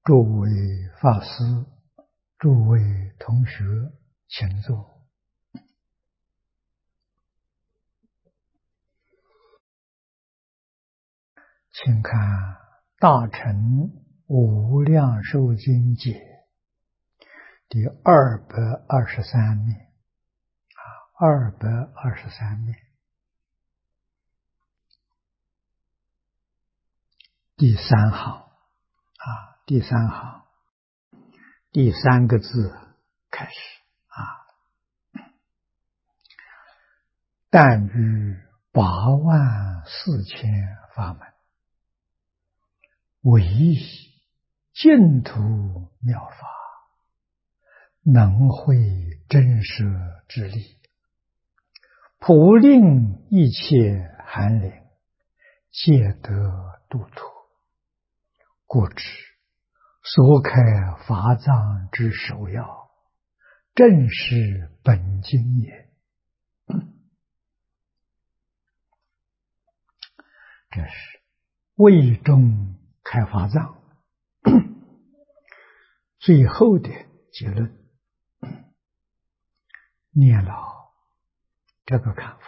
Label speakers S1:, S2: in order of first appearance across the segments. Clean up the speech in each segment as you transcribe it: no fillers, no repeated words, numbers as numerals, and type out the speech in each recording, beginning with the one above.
S1: 诸位法师，诸位同学，请坐。请看《大乘无量寿经解》第223面，223面第三行第三行第3个字开始但于84000法门，唯以净土妙法，能会真实之力，普令一切寒灵，皆得度脱。故知所开法藏之首要，正是本经也。这是为中开法藏最后的结论。念老这个看法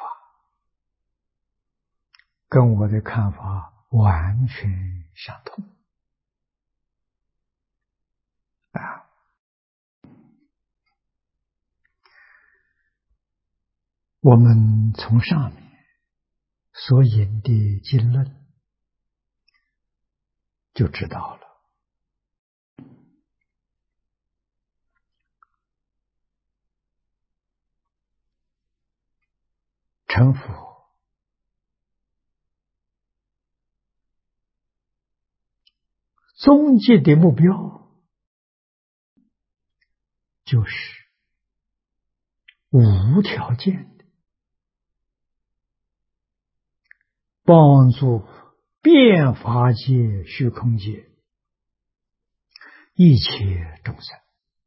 S1: 跟我的看法完全相同我们从上面所引的经论就知道了，成佛终极的目标就是无条件的帮助遍法界虚空界一切众生，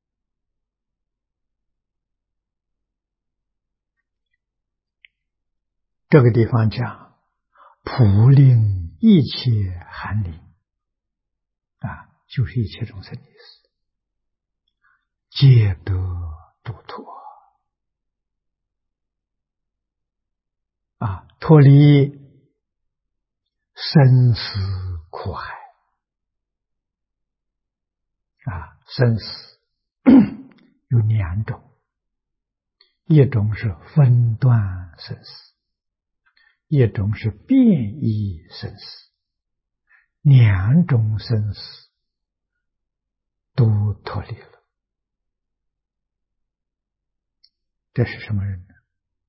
S1: 这个地方讲普令一切寒灵就是一切众生的意思，皆得度脱脱离生死苦海生死有2种，一种是分段生死，一种是变异生死，2种生死都脱离了。这是什么人呢？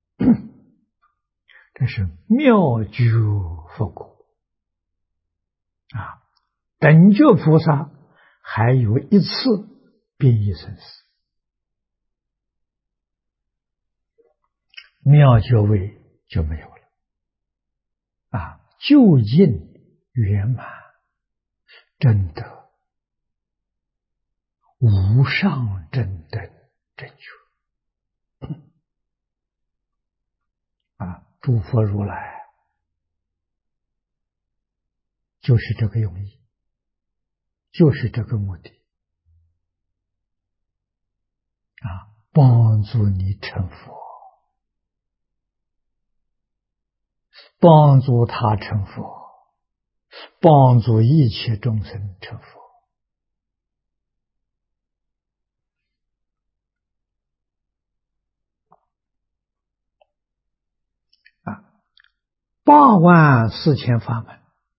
S1: 这是妙觉佛果等觉菩萨还有一次变异生死，妙觉位就没有了究竟圆满真的无上正等正觉诸佛如来就是这个用意，就是这个目的帮助你成佛，帮助他成佛，帮助一切众生成佛84000法门，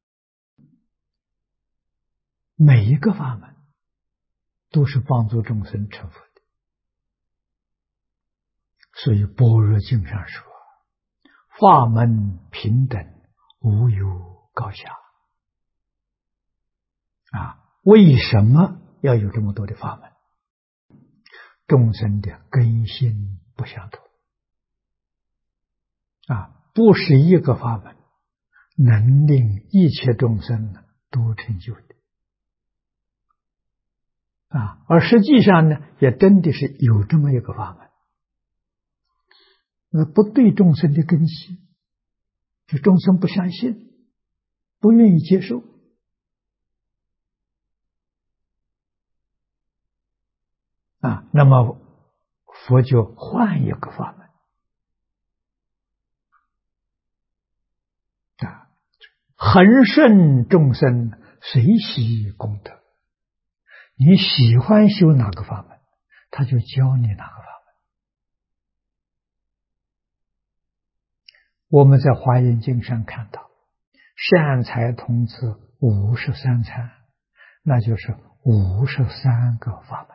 S1: 每一个法门都是帮助众生成佛的。所以般若经上说，法门平等，无有高下为什么要有这么多的法门？众生的根性不相同不是一个法门能令一切众生都成就的而实际上呢，也真的是有这么一个法门，不对众生的根性，就众生不相信，不愿意接受那么佛就换一个法门啊，恒顺众生，随喜功德。你喜欢修哪个法门，他就教你哪个法门。我们在华严经上看到，善财童子53参，那就是53个法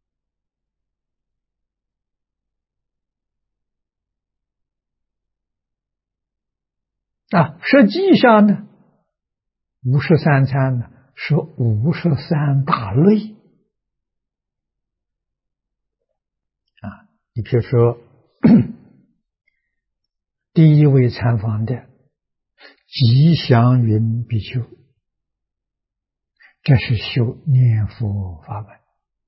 S1: 门啊。实际上呢，53参呢是53大类啊。你比如说，第一位参访的吉祥云比丘，这是修念佛法门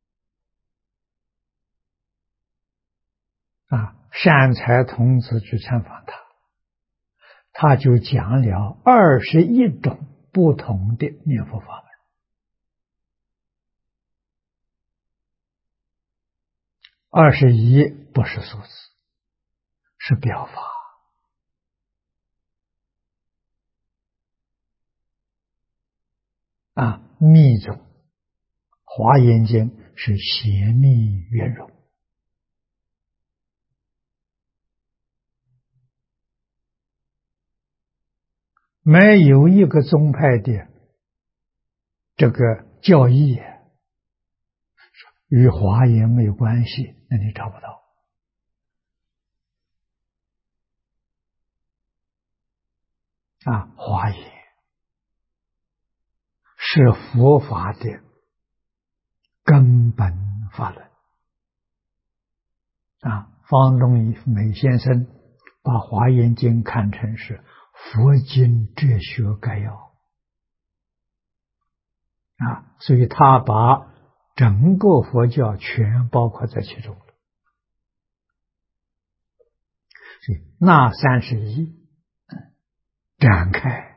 S1: 啊。善财童子去参访他，他就讲了21种不同的念佛法门。21不是数字，是表法啊。密宗华严经是邪密圆融，没有一个宗派的这个教义与华严没有关系，那你找不到啊。华严是佛法的根本法论啊。方东美先生把华严经看成是佛经哲学概要啊，所以他把整个佛教全包括在其中了。所以那31展开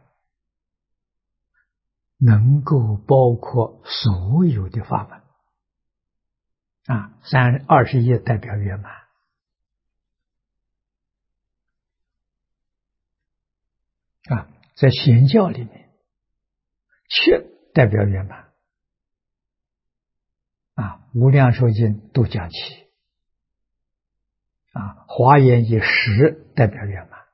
S1: 能够包括所有的法门啊。21代表圆满啊。在显教里面，7代表圆满啊。无量寿经都讲7啊。华严以10代表圆满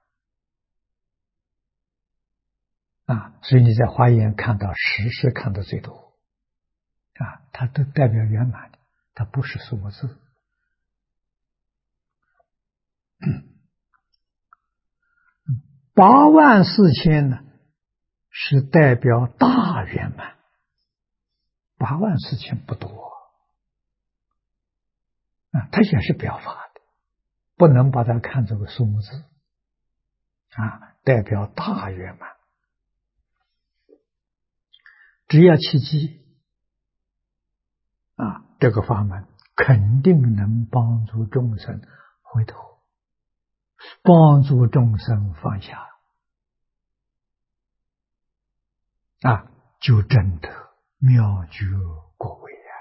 S1: 啊。所以你在华严看到10是看的最多啊，它都代表圆满的，它不是数字。84000呢是代表大圆满，84000不多啊，它也是表法的，不能把它看作个数目字啊，代表大圆满。只要契机啊，这个法门肯定能帮助众生回头，帮助众生放下啊，就真的妙觉果位啊。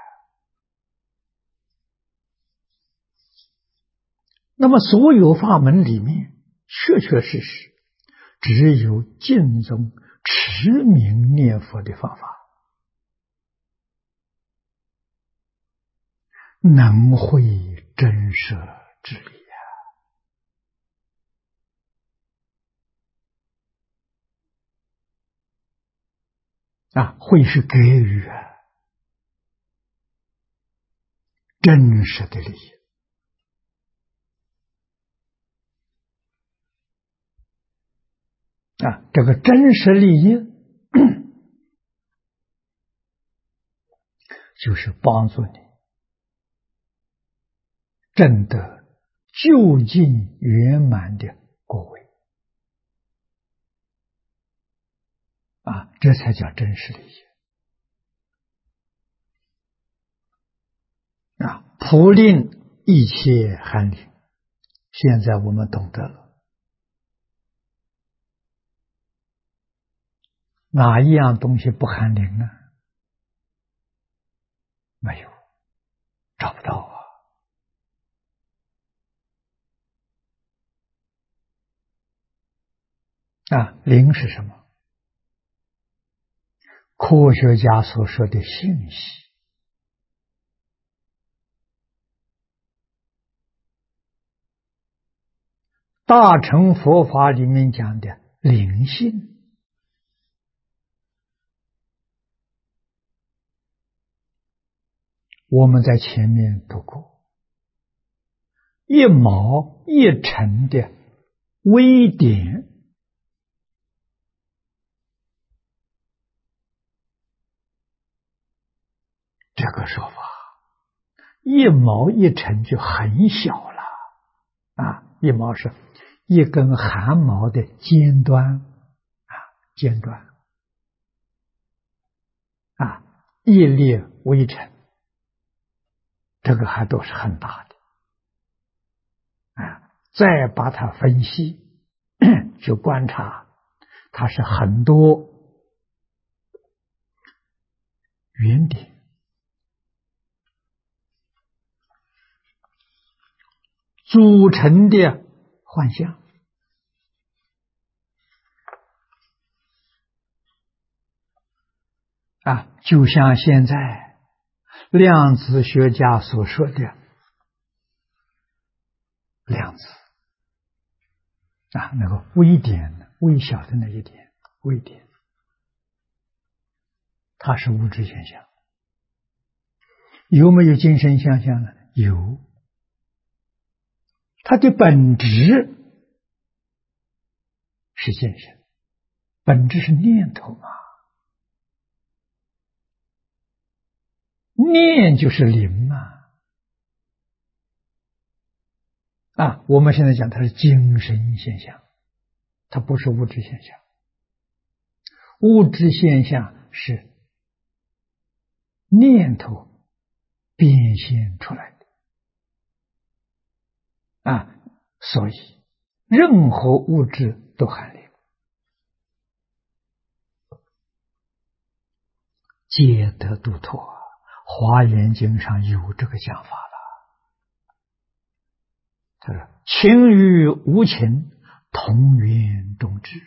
S1: 那么所有法门里面，确确实实只有净宗持名念佛的方法能会真实之理啊，会是给予真实的利益啊。这个真实利益就是帮助你证得究竟圆满的果位啊，这才叫真实利益啊。普令一切含灵，现在我们懂得了，哪一样东西不含灵呢？没有，找不到啊。 灵是什么？科学家所说的信息。大乘佛法里面讲的灵性，我们在前面读过，一毛一尘的微点，这个说法，一毛一尘就很小了一毛是一根汗毛的尖端尖端一粒微尘，这个还都是很大的再把它分析去观察，它是很多圆点组成的幻象就像现在量子学家所说的量子那个微点，微小的那一点，微点，它是物质现象。有没有精神现象呢？有。它的本质是现象，本质是念头嘛，念就是灵我们现在讲它是精神现象，它不是物质现象。物质现象是念头变现出来的所以任何物质都含灵，皆得度脱华严经上有这个讲法了。他说情与无情同源种智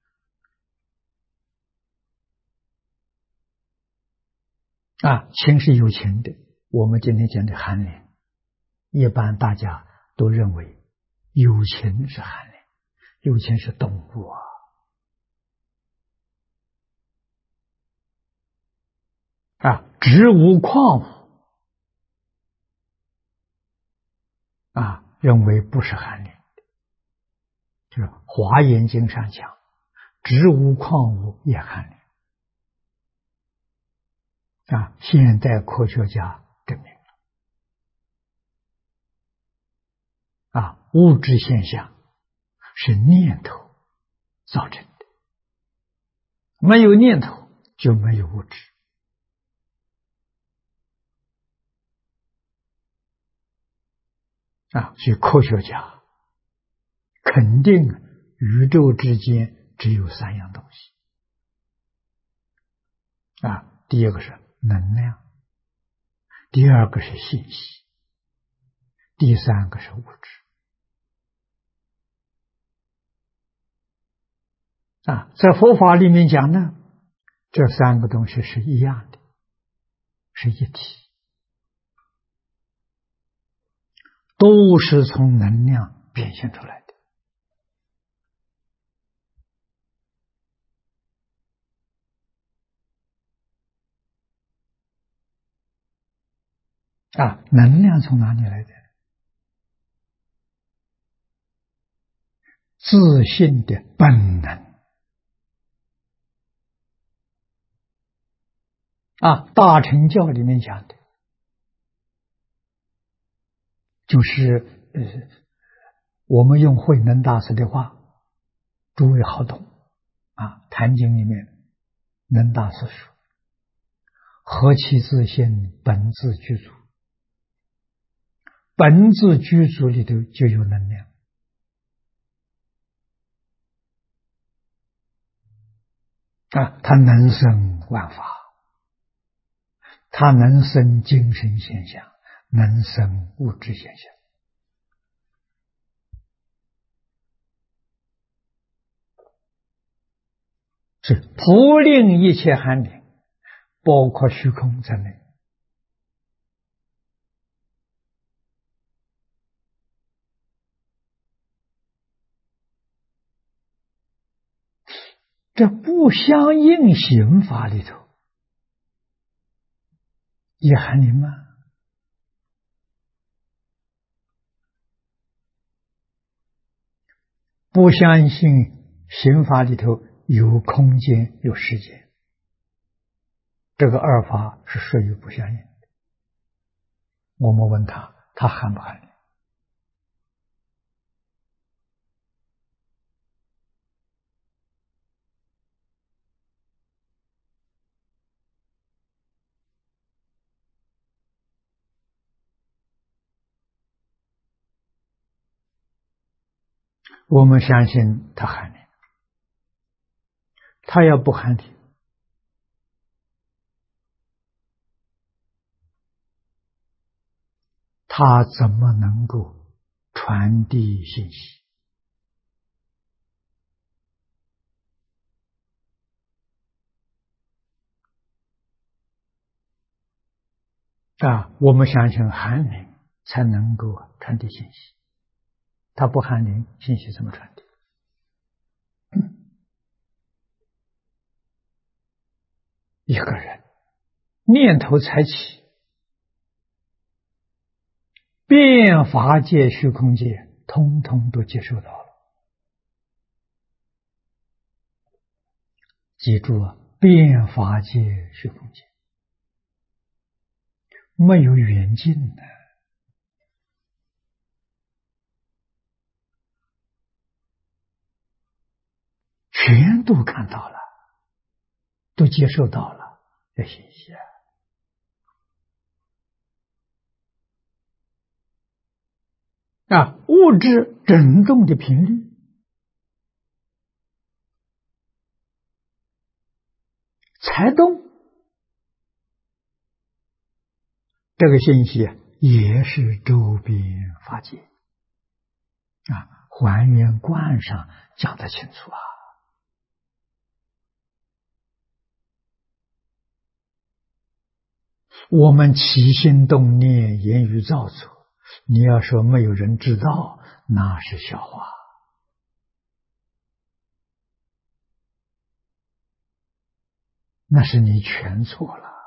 S1: 情是有情的，我们今天讲的含灵，一般大家都认为有情是含灵，有情是动物植物矿物认为不是含灵的，就是华严经上讲植物矿物也含灵现代科学家证明了物质现象是念头造成的，没有念头就没有物质所以科学家肯定宇宙之间只有三样东西第一个是能量，第二个是信息，第三个是物质在佛法里面讲呢，这三个东西是一样的，是一体，都是从能量变现出来的能量从哪里来的？自信的本能大乘教里面讲的就是我们用慧能大师的话，诸位好懂坛经里面能大师说何其自信，本自具足，本自具足里头就有能量它能生万法，它能生精神现象，能生物质现象是普令一切寒灵，包括虚空在内。这不相应刑法里头也寒灵吗？不相信刑法里头有空间有时间，这个二法是属于不相应的。我们问他，他寒不寒灵？我们相信他寒灵，他要不寒灵，他怎么能够传递信息？我们相信寒灵才能够传递信息，他不寒灵，信息怎么传递？一个人念头才起，变法界、虚空界通通都接受到了。记住啊，变法界、虚空界没有远近的，全都看到了，都接受到了这信息物质振动的频率才动，这个信息也是周边法界还原观上讲得清楚我们起心动念、言语造作，你要说没有人知道，那是笑话。那是你全错了。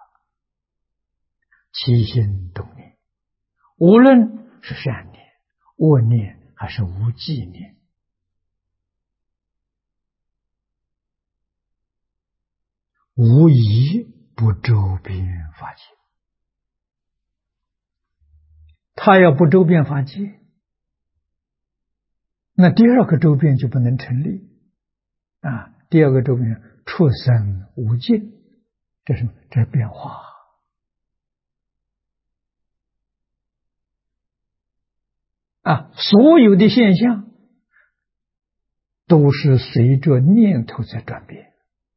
S1: 起心动念，无论是善念、恶念还是无记念，无一不周边法界。他要不周遍法界，那第二个周遍就不能成立第二个周遍出生无尽，这是变化所有的现象都是随着念头在转变。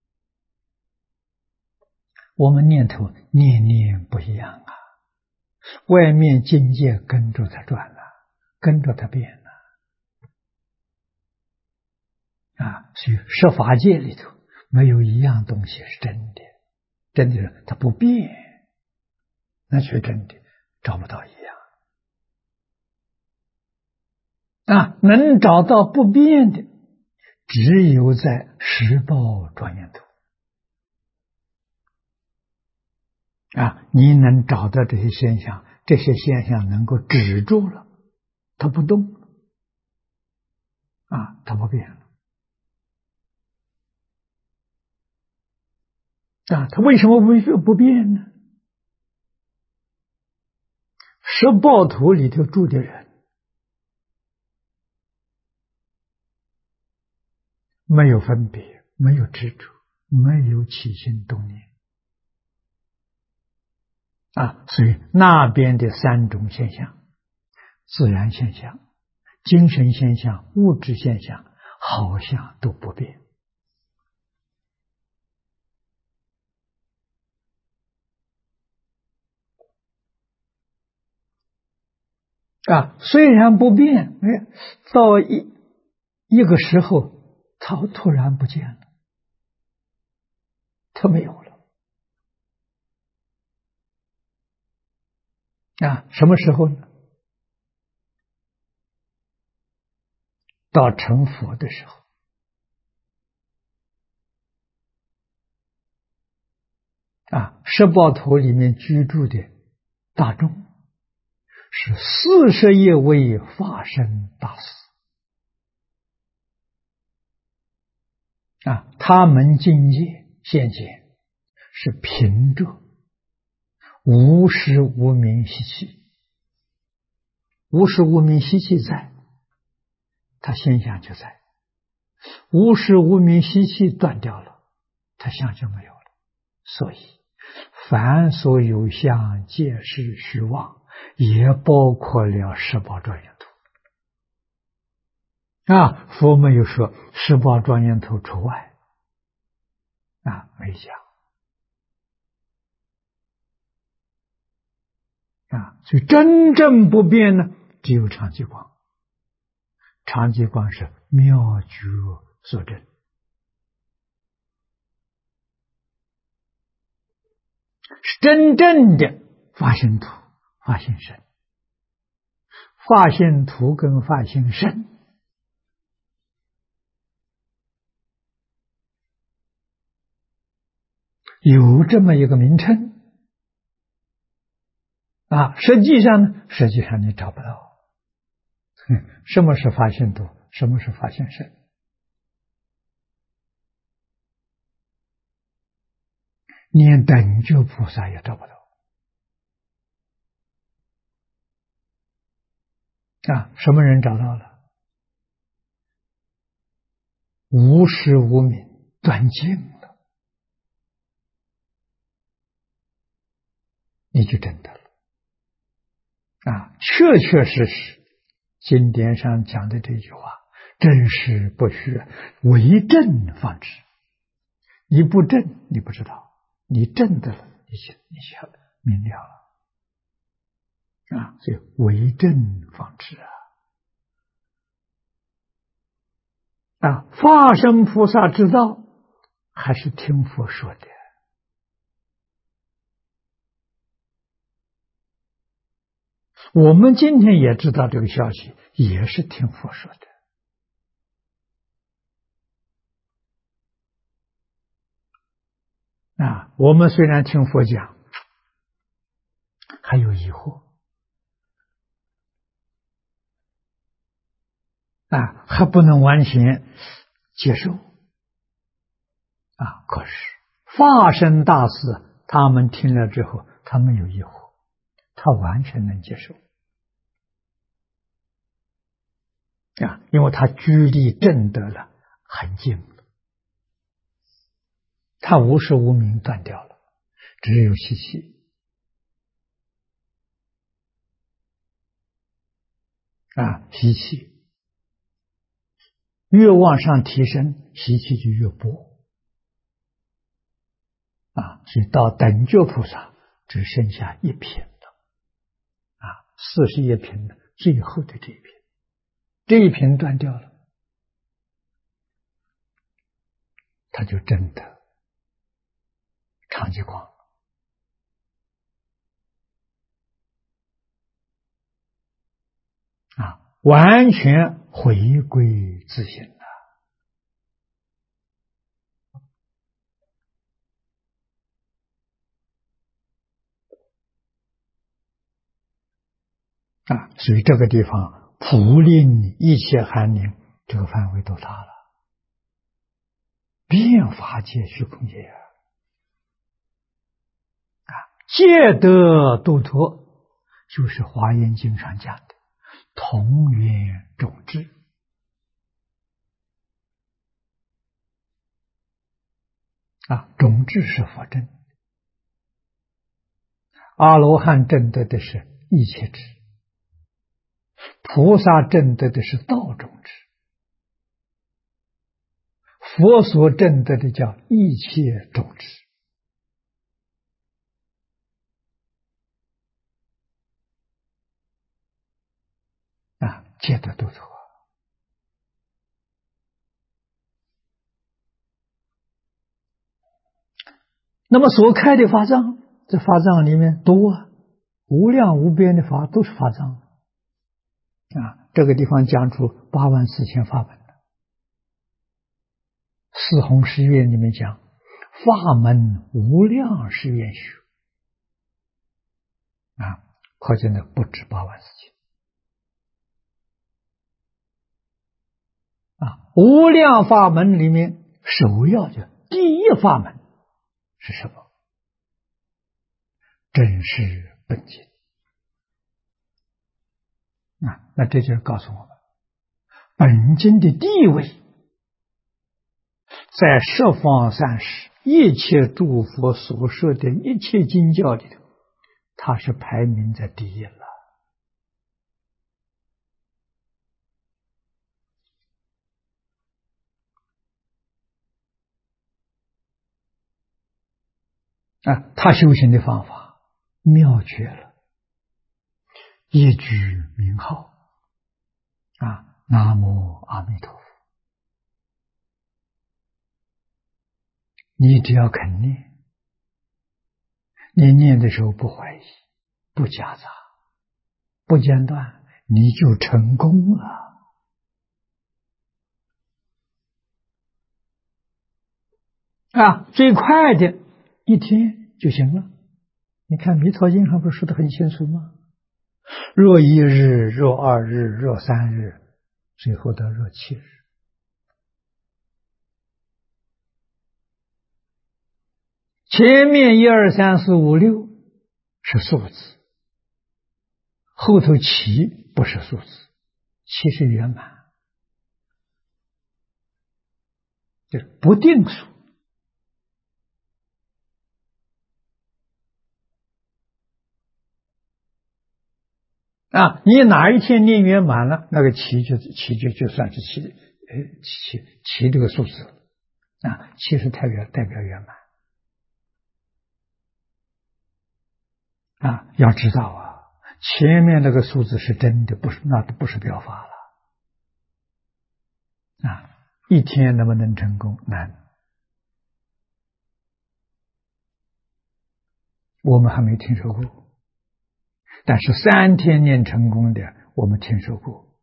S1: 我们念头念念不一样外面境界跟着它转了，跟着它变了所以十法界里头没有一样东西是真的，真的是它不变，那却真的找不到一样能找到不变的，只有在十报庄严图你能找到这些现象，这些现象能够止住了，它不动它不变了它为什么不变呢？十报图里头住的人没有分别，没有执着，没有起心动念所以那边的三种现象，自然现象、精神现象、物质现象，好像都不变虽然不变，到一个时候它突然不见了它没有了。什么时候呢？到成佛的时候。十报图里面居住的大众是40亿位法身大士他们境界现前是平着，无时无明习气，无时无明习气在，他现象就在；无时无明习气断掉了，他相就没有了。所以凡所有相，皆是虚妄，也包括了十宝庄严图。佛没有说十宝庄严图除外，没讲。所以真正不变呢，只有常寂光。常寂光是妙觉所证，是真正的法性图、法性身。法性图跟法性身有这么一个名称实际上呢，实际上你找不到。什么是法性图？什么是法性身？连等觉菩萨也找不到。什么人找到了？无时无明断尽了，你就真的了。确确实实经典上讲的这句话，真实不虚，为正方知。你不正，你不知道；你正的了，你就明了了。所以为正方知化身菩萨知道，还是听佛说的。我们今天也知道这个消息，也是听佛说的。我们虽然听佛讲，还有疑惑还不能完全接受可是化身大士他们听了之后，他没有疑惑，他完全能接受因为他距离证得了很近了，他无时无明断掉了，只有习气习气越往上提升，习气就越薄所以到等觉菩萨只剩下一品了41品的最后的这一品，这一品断掉了，他就真的常寂光完全回归自性了所以这个地方普令一切寒灵，这个范围都大了，遍法界虚空界皆得度脱，就是华严经上讲的同源种智种智是佛证，阿罗汉证得的是一切智，菩萨证得的是道种智，佛所证得的叫一切种智皆得度脱那么所开的法藏，这法藏里面多啊，无量无边的法都是法藏啊。这个地方讲出84000法门。四弘誓愿里面讲，法门无量誓愿学啊，可见的不止84000啊。无量法门里面，首要的第一法门是什么？真实本经啊。那这就是告诉我们，本经的地位，在十方三世一切诸佛所说的一切经教里头，它是排名在第一了。啊，他修行的方法妙绝了，一句名号啊，南无阿弥陀佛，你只要肯念，你念的时候不怀疑，不夹杂，不间断，你就成功了啊！最快的一天就行了。你看弥陀经上不是说的很清楚吗？若一日，若二日，若三日，最后到若7日。前面1、2、3、4、5、6是数字，后头7不是数字，7是圆满，就是不定数啊。你哪一天念圆满了，那个7就算是7这个数字啊，7是代表圆满啊。要知道啊，前面那个数字是真的，那不是表法了啊。一天能不能成功？难。我们还没听说过，但是3天念成功的，我们听说过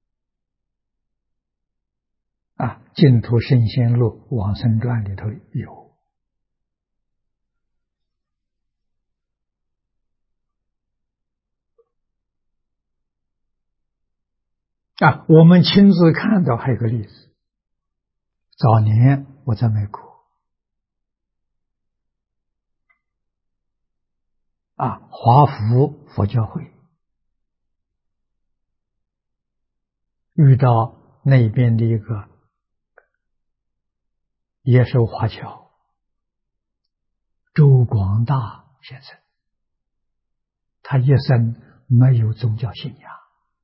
S1: 啊。净土圣贤录往生传里头有啊。我们亲自看到还有个例子，早年我在美国啊，华福佛教会遇到那边的一个野兽华侨周广大先生，他一生没有宗教信仰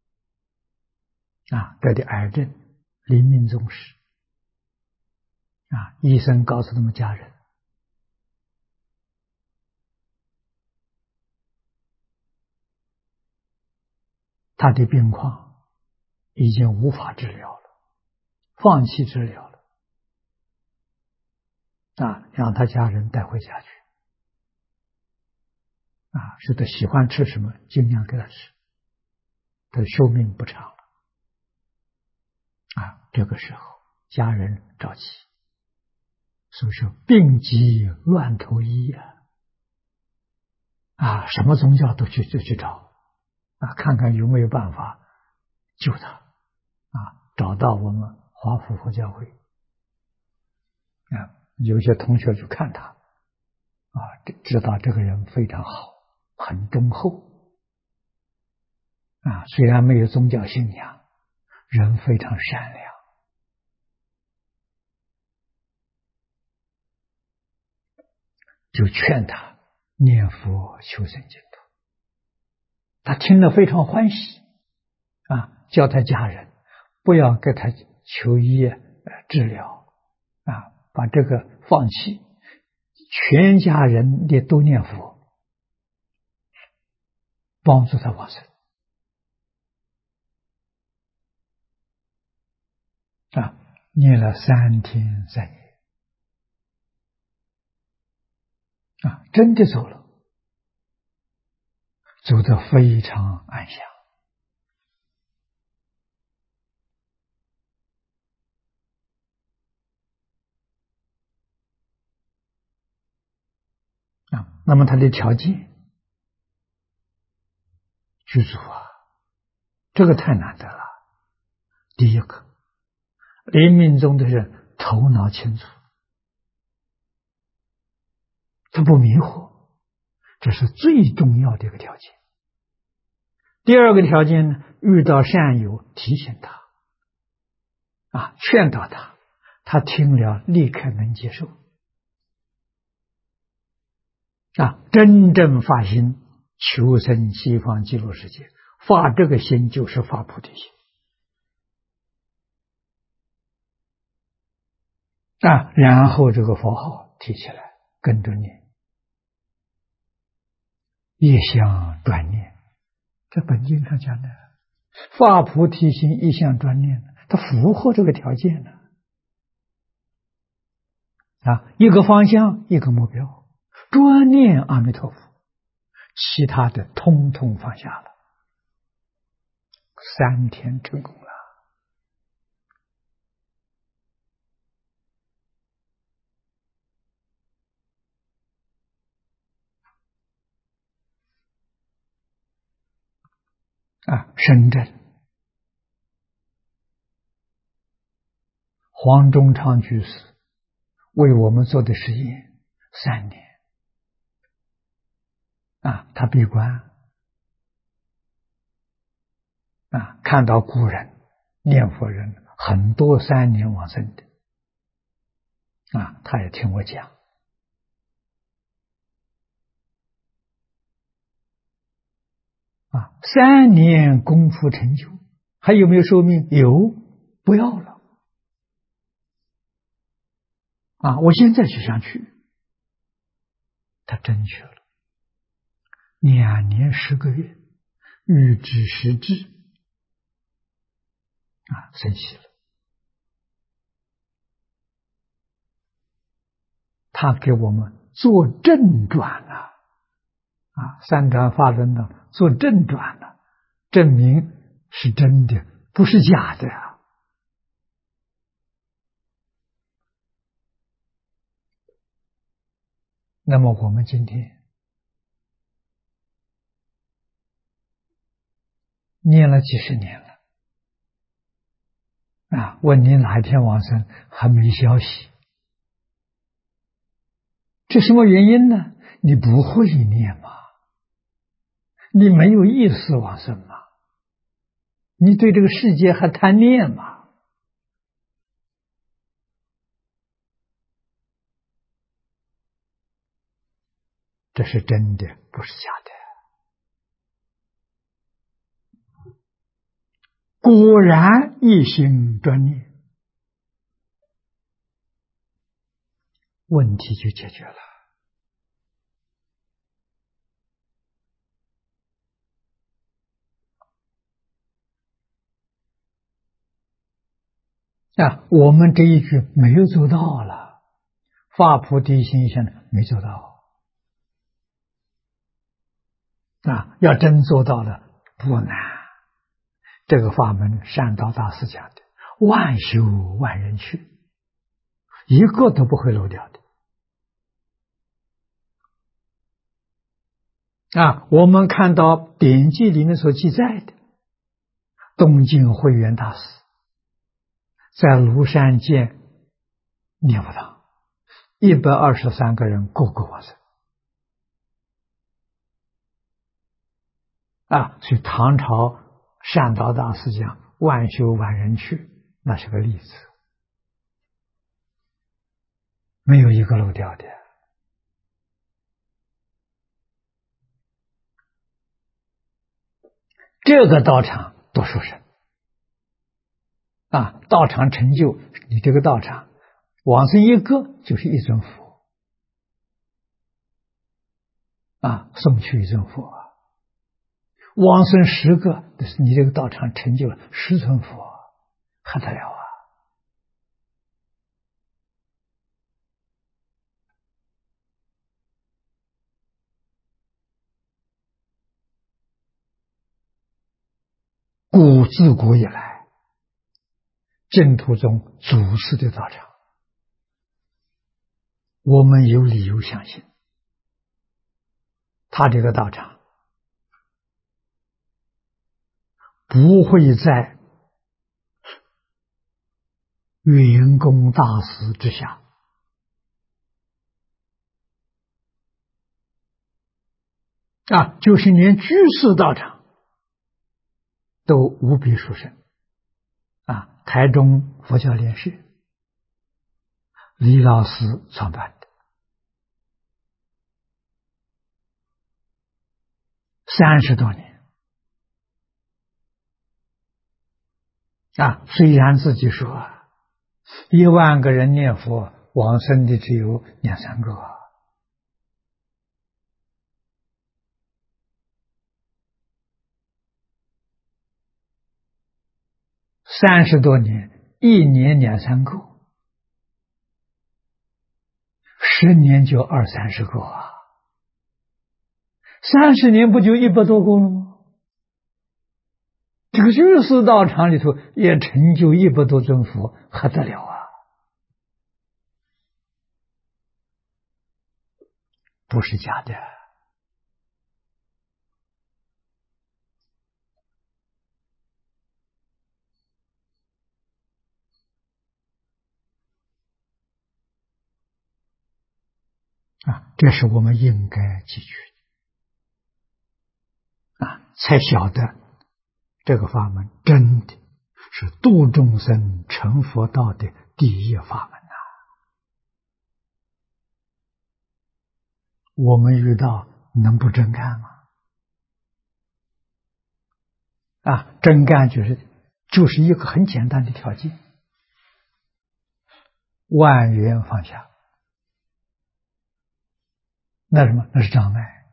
S1: 啊，得的癌症，临命终时啊，医生告诉他们家人，他的病况已经无法治疗了，放弃治疗了啊，让他家人带回家去啊，是他喜欢吃什么尽量给他吃，他的寿命不长了啊。这个时候家人着急，所以说病急乱投医啊，什么宗教都去找啊，看看有没有办法救他啊。找到我们华福佛教会啊，有些同学去看他啊，知道这个人非常好，很忠厚啊，虽然没有宗教信仰，人非常善良，就劝他念佛求生净土。他听了非常欢喜啊，叫他家人不要给他求医治疗啊，把这个放弃，全家人的都念佛，帮助他往生啊。念了3天3夜真的走了，走得非常安详。那么他的条件，具足这个太难得了。第一个，临命终的人头脑清楚，他不迷惑，这是最重要的一个条件。第二个条件呢，遇到善友提醒他，劝导他，他听了立刻能接受。真正发心求生西方极乐世界，发这个心就是发菩提心。然后这个佛号提起来，跟着念，一向专念。这本经上讲的，发菩提心，一向专念，它符合这个条件呢。一个方向，一个目标，专念阿弥陀佛，其他的通通放下了，3天成功了。深圳黄忠昌居士为我们做的实验3年，他闭关，看到古人念佛人很多3年往生的，他也听我讲。3年功夫成就，还有没有寿命？有，不要了。我现在就想去，他真去了。2年10个月，欲知时至，生息了。他给我们做正转三转法轮呢，做正转了，证明是真的，不是假的那么我们今天念了几十年了，问你哪一天往生，还没消息。这什么原因呢？你不会念嘛，你没有意识往生嘛，你对这个世界还贪念嘛。这是真的，不是假的。果然一心专念，问题就解决了。我们这一句没有做到了，发菩提心现在没做到。要真做到了不难。这个法门善导大师讲的，万修万人去，一个都不会漏掉的。我们看到典籍里面所记载的，东晋慧远大师在庐山见念佛堂，123个人个个往生。所以唐朝善导大师讲万修万人去，那是个例子，没有一个漏掉的。这个道场多殊胜道场成就，你这个道场往生一个就是一尊佛送去一尊佛往生10个，就是你这个道场成就了10尊佛，还得了自古以来净土宗祖师的道场，我们有理由相信，他这个道场不会在圆工大师之下。就是连居士道场都无比殊胜。台中佛教莲社李老师创办的30多年。虽然自己说10000个人念佛，往生的只有2、3个。30多年，1年2、3个，10年就20、30个30年不就100多个了吗？这个居士道场里头也成就100多尊佛，还得了啊？不是假的。这是我们应该记取的才晓得这个法门真的是度众生成佛道的第一法门我们遇到能不真干吗？真干就是一个很简单的条件，万缘放下。那什么？那是障碍，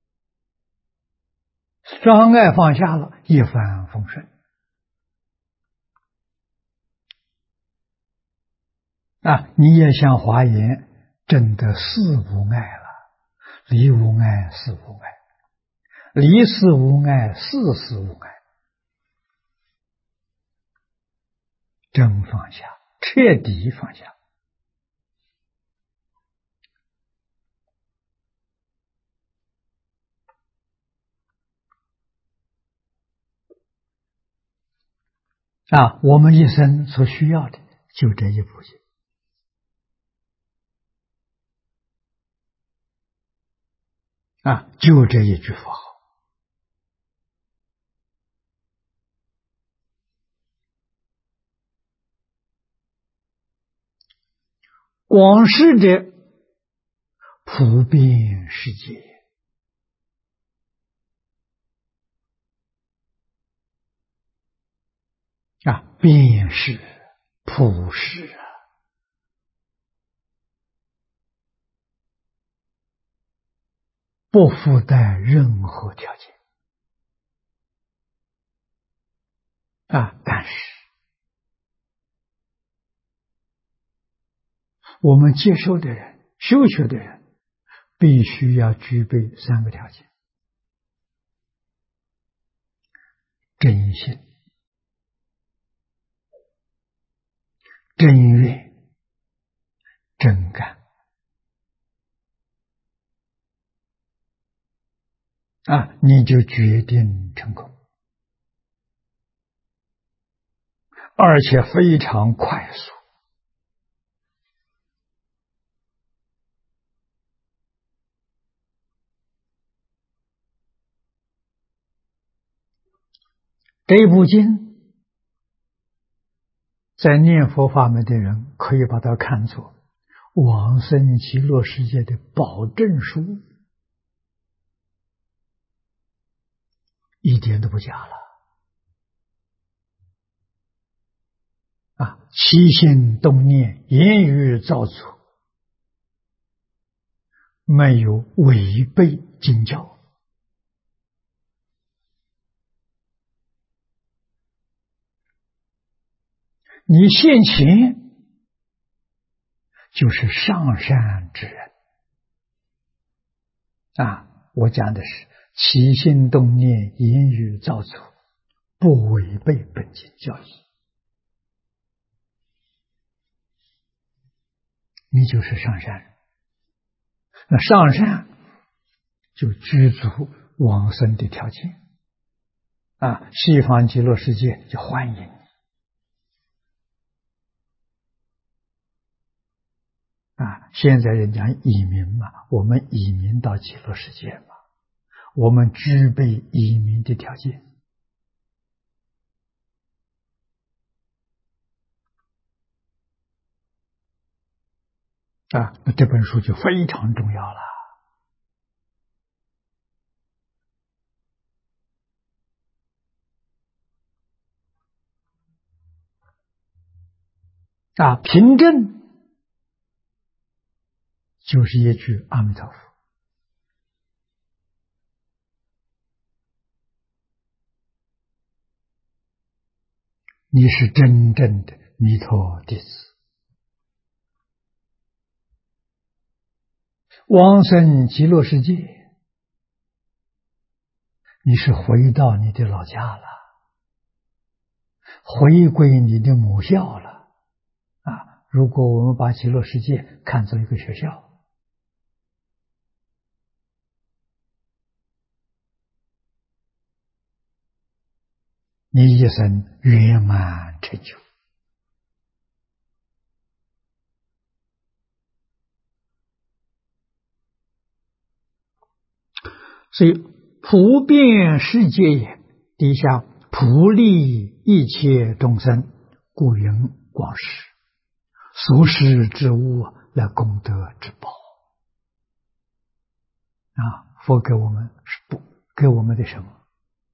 S1: 障碍放下了，一帆风顺。你也像华严证得四无碍了，离无碍，事无碍，离事无碍，事无碍，真放下，彻底放下。我们一生所需要的就这一部经就这一句佛号。广施者普遍世界，遍是普世不附带任何条件但是我们接受的人、修学的人，必须要具备3个条件：真心、真愿、真干。你就决定成功，而且非常快速。这部经在念佛法门的人可以把它看作往生极乐世界的保证书，一点都不假了。起心动念、言语造作，没有违背经教。你现前就是上善之人我讲的是起心动念、言语造作， 不违背本经教义，你就是上善人。那上善就具足往生的条件啊！西方极乐世界就欢迎你啊！现在人讲移民嘛，我们移民到极乐世界嘛，我们具备移民的条件啊！那这本书就非常重要了。啊，凭证就是一句阿弥陀佛，你是真正的弥陀弟子，往生极乐世界，你是回到你的老家了，回归你的母校了啊！如果我们把极乐世界看作一个学校，你一生圆满成就。所以普遍世界也，底下普利一切众生，故云广施，所施之物来功德之宝啊！佛给我们是不给我们的什么？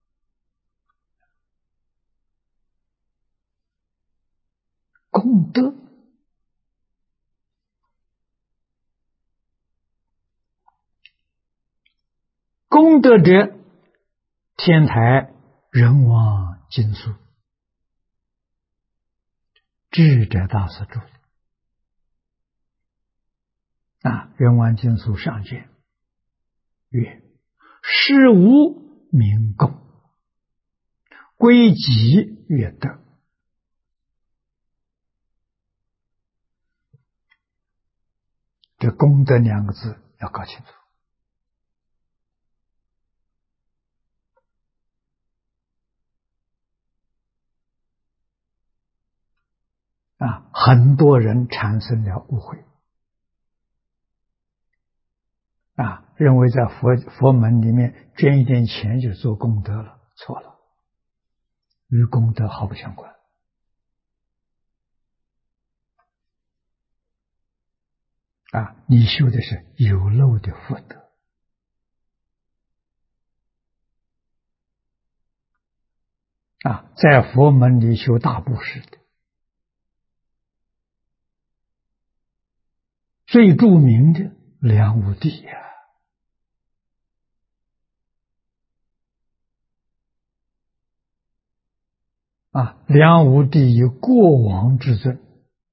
S1: 功德。功德者，天台人王经书，智者大师著的啊，人王经书上卷曰：事无名功，归己曰德。这功德两个字要搞清楚啊！很多人产生了误会啊，认为在佛门里面捐一点钱就做功德了，错了，与功德毫不相关啊！你修的是有漏的福德啊，在佛门里修大布施的，最著名的梁武帝呀，梁武帝以过王之尊，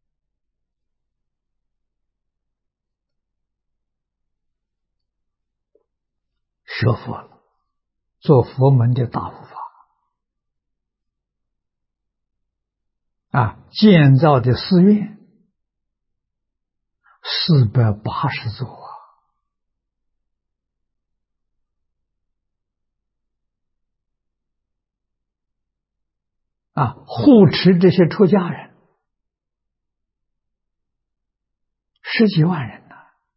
S1: 学佛了，做佛门的大护法建造的寺院480座护持这些出家人10几万人呢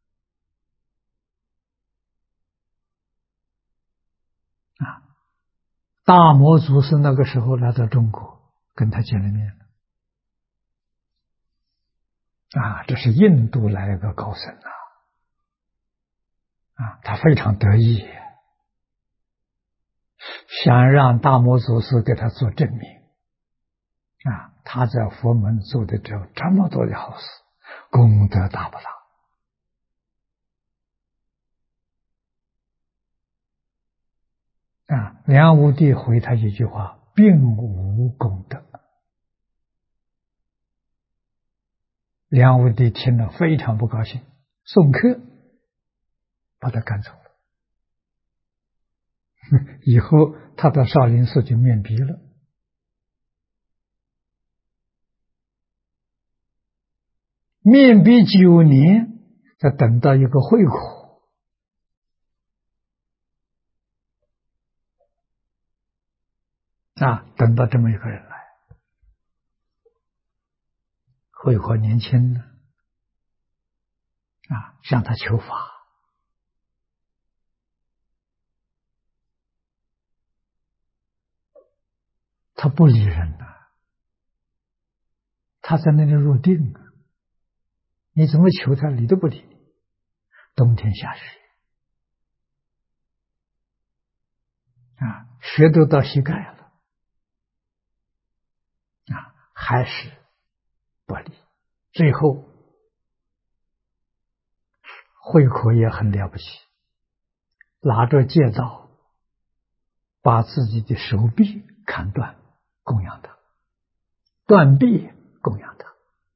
S1: 大摩祖师那个时候来到中国，跟他见了面这是印度来个高僧他非常得意，想让大摩祖师给他做证明他在佛门做的这么多的好事，功德大不大？梁武帝回他一句话：并无功德。梁武帝听了非常不高兴，送客把他赶走了。以后他到少林寺就面壁了面壁9年，才等到一个慧可等到这么一个人来。慧可年轻呢，向他求法，他不理人他在那里入定你怎么求他理都不理你。冬天下雪雪都到膝盖了还是不理。最后慧可也很了不起，拿着戒刀把自己的手臂砍断，供养他，断臂供养他。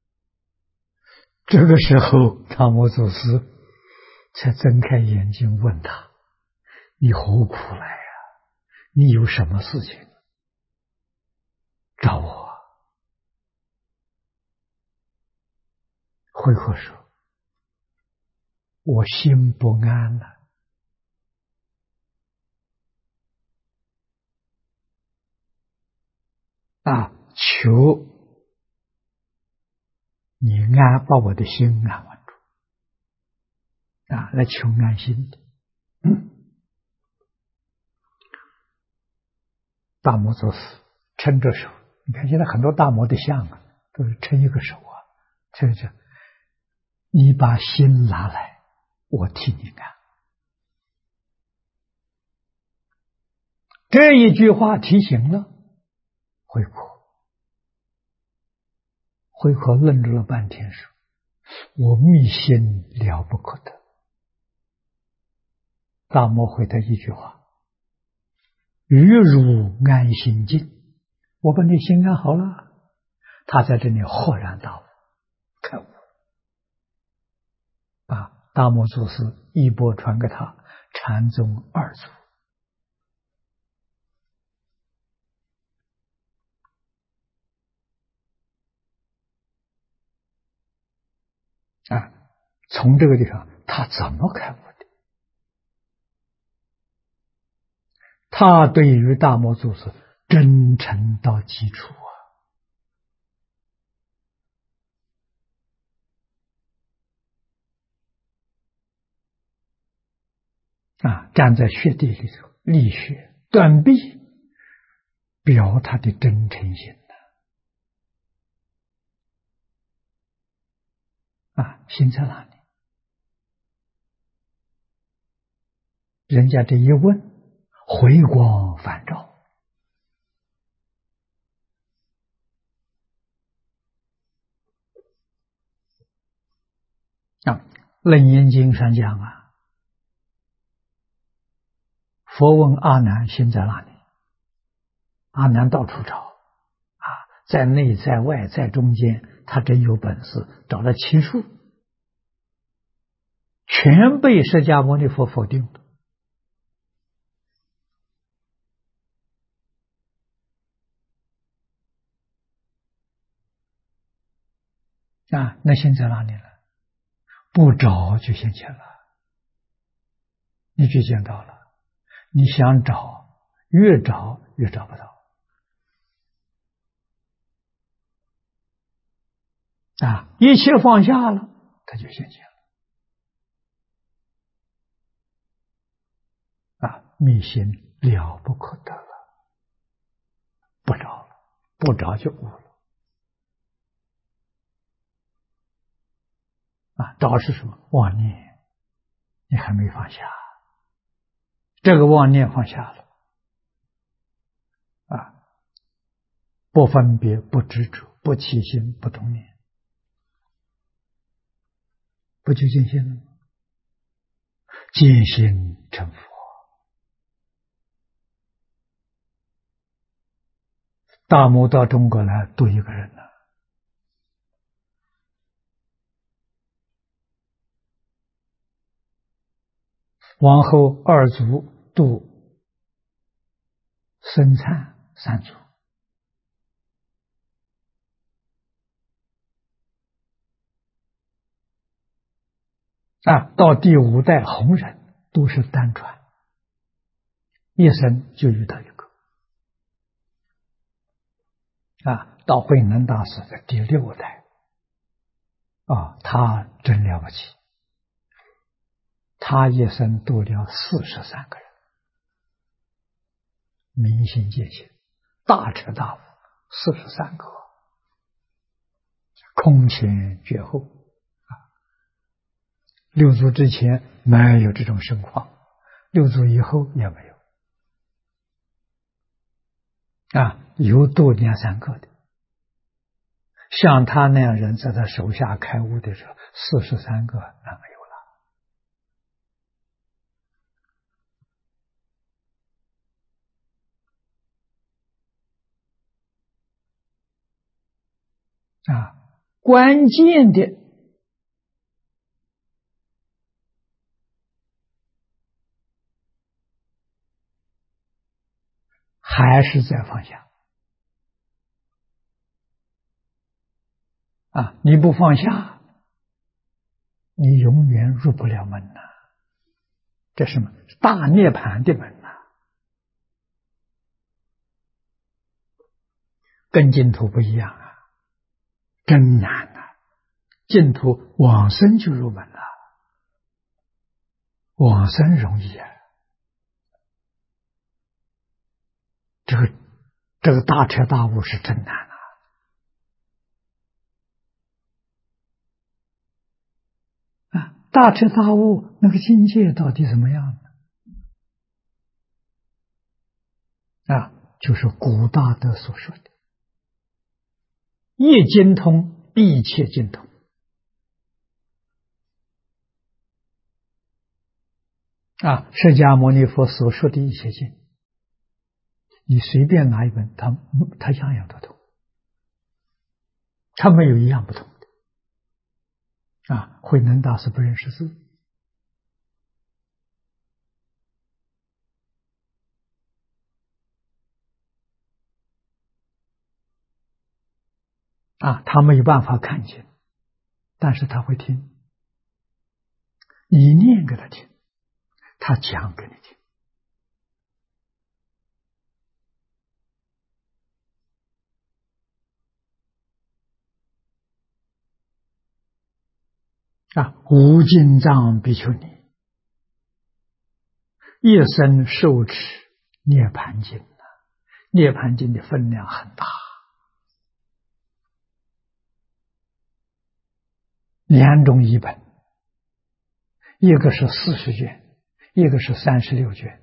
S1: 这个时候达摩祖师才睁开眼睛问他：你何苦来呀？你有什么事情找我？慧可说：我心不安了求你把我的心安稳住来求安心的。大摩祖师撑着手，你看现在很多大摩的像都是撑一个手撑着，你把心拿来，我替你安。这一句话提醒了慧可。慧可愣住了半天说：我密心了不可得。大摩回他一句话：于汝安心静。我把你心安好了。他在这里豁然大悟，开悟大摩祖师衣钵传给他禅宗二祖从这个地方他怎么开悟的？他对于大摩祖师真诚到基础站在雪地里头立雪断臂，表他的真诚心心在哪里？人家这一问，回光返照楞严经上讲佛问阿难心在哪里？阿难到处找在内在外在中间，他真有本事找了7处，全被释迦牟尼佛否定那心在哪里了？不找就现前了，你就见到了。你想找，越找越找不到一切放下了，他就现前了密心了不可得了，不找了，不找就悟了找是什么？妄念，你还没放下，这个妄念放下了不分别，不执着，不起心，不动念，不就见性了吗？见性成佛。大摩到中国来度一个人了，往后二祖度僧璨3祖， 到第五代弘忍都是单传，一生就遇到一个。到慧能大师的第六代，他真了不起，他一生度了43个人，明心见性，大彻大悟43个，空前绝后。六祖之前没有这种盛况，六祖以后也没有。有度2-3个的，像他那样人在他手下开悟的时候，43个那没有了。关键的还是在放下。你不放下，你永远入不了门呐。这是什么？大涅槃的门呐。跟净土不一样真难净土往生就入门了，往生容易这个大彻大悟是真难大彻大悟那个境界到底怎么样呢？就是古大德所说的一精通一切精通。释迦牟尼佛所说的一切经，你随便拿一本，他样样都通，他没有一样不通的。慧能大师不认识字，他没有办法看见，但是他会听，你念给他听，他讲给你听。无尽藏比丘尼一生受持涅盘经涅盘经的分量很大，2种译本，一个是40卷，一个是36卷。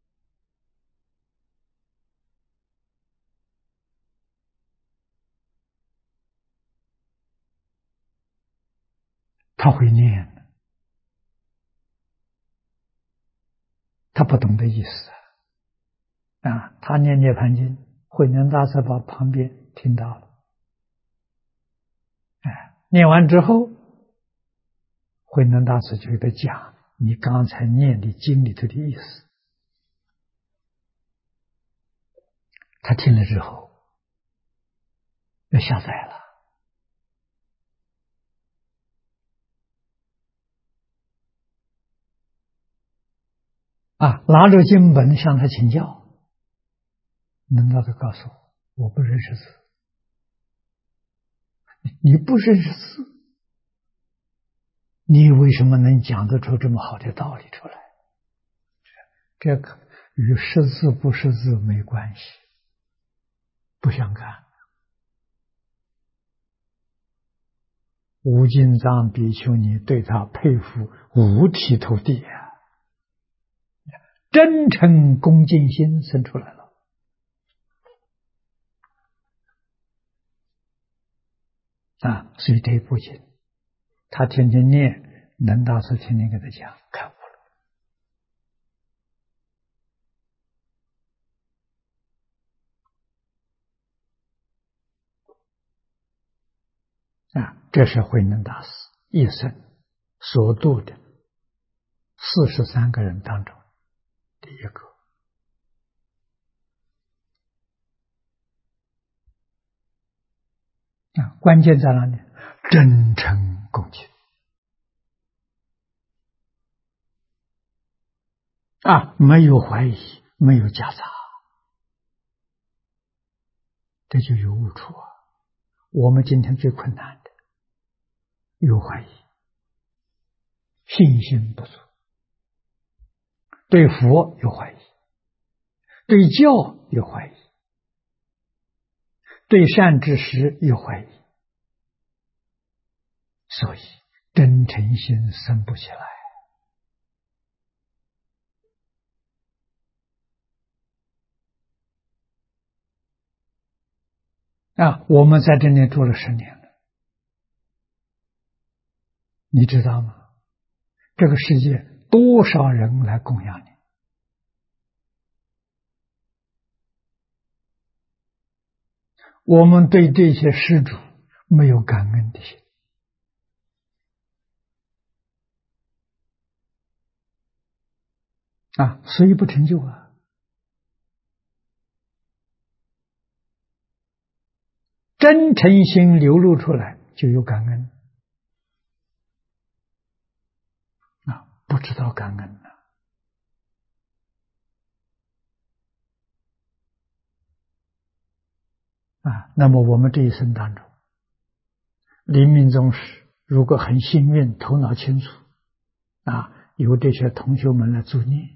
S1: 他会念，他不懂的意思他念涅盘经，慧能大师把旁边听到了，念完之后，慧能大师就给他讲你刚才念的经里头的意思。他听了之后，要下载了。拿着经本向他请教，能大师告诉我不认识字。你不认识字，你为什么能讲得出这么好的道理出来？这个与识字不识字没关系，不相干。无尽藏比丘尼对他佩服五体投地真诚恭敬心生出来了所以这部经他天天念，能大师天天给他讲，开悟了这是慧能大师一生所度的43个人当中第一个关键在哪里？真诚恭敬没有怀疑，没有夹杂，这就有误处啊。我们今天最困难的有怀疑，信心不足，对佛有怀疑，对教有怀疑，对善知识有怀疑，所以真诚心生不起来。我们在这里住了10年了，你知道吗？这个世界多少人来供养你？我们对这些施主没有感恩的心所以不成就啊。真诚心流露出来就有感恩不知道感恩那么我们这一生当中，临命终时，如果很幸运，头脑清楚由这些同学们来助念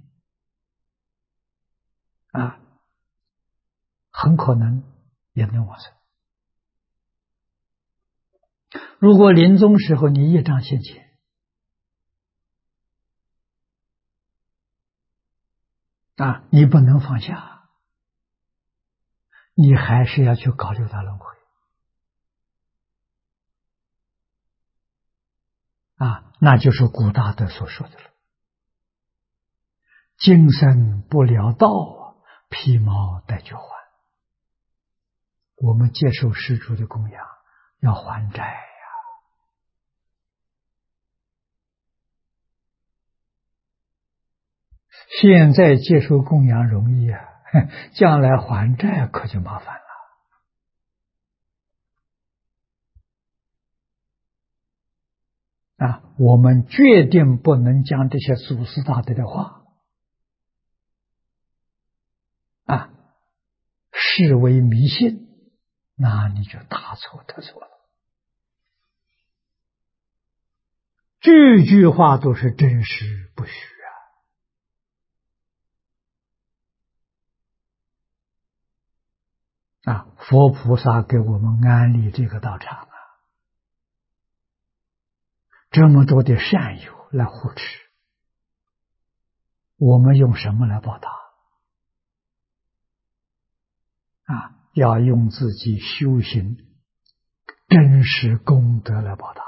S1: 很可能也能往生。如果临终时候你业障现前你不能放下，你还是要去搞六道轮回那就是古大德所说的了。今生不了道披毛戴脚还。我们接受施主的供养要还债现在接受供养容易将来还债可就麻烦了我们决定不能将这些祖师大德的话视为迷信，那你就大错特错了。句句话都是真实不虚佛菩萨给我们安立这个道场这么多的善友来护持，我们用什么来报答要用自己修行真实功德来报答。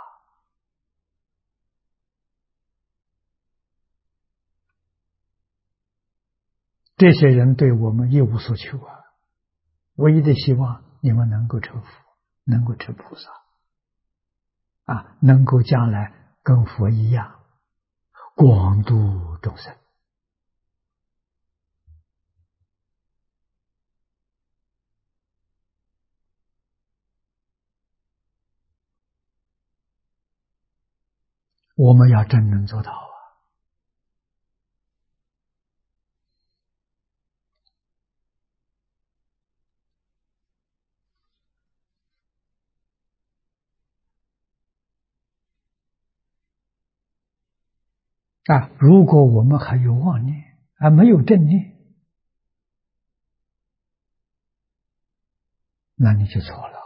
S1: 这些人对我们一无所求唯一的希望你们能够成佛，能够成菩萨能够将来跟佛一样广度众生。我们要真能做到如果我们还有妄念没有正念，那你就错了。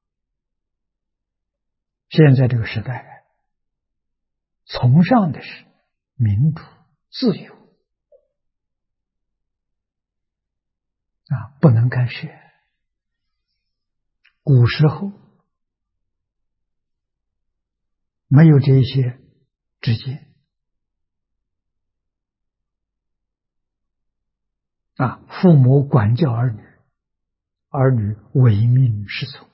S1: 现在这个时代崇尚的是民主自由不能干涉。古时候没有这些知见父母管教儿女，儿女唯命是从；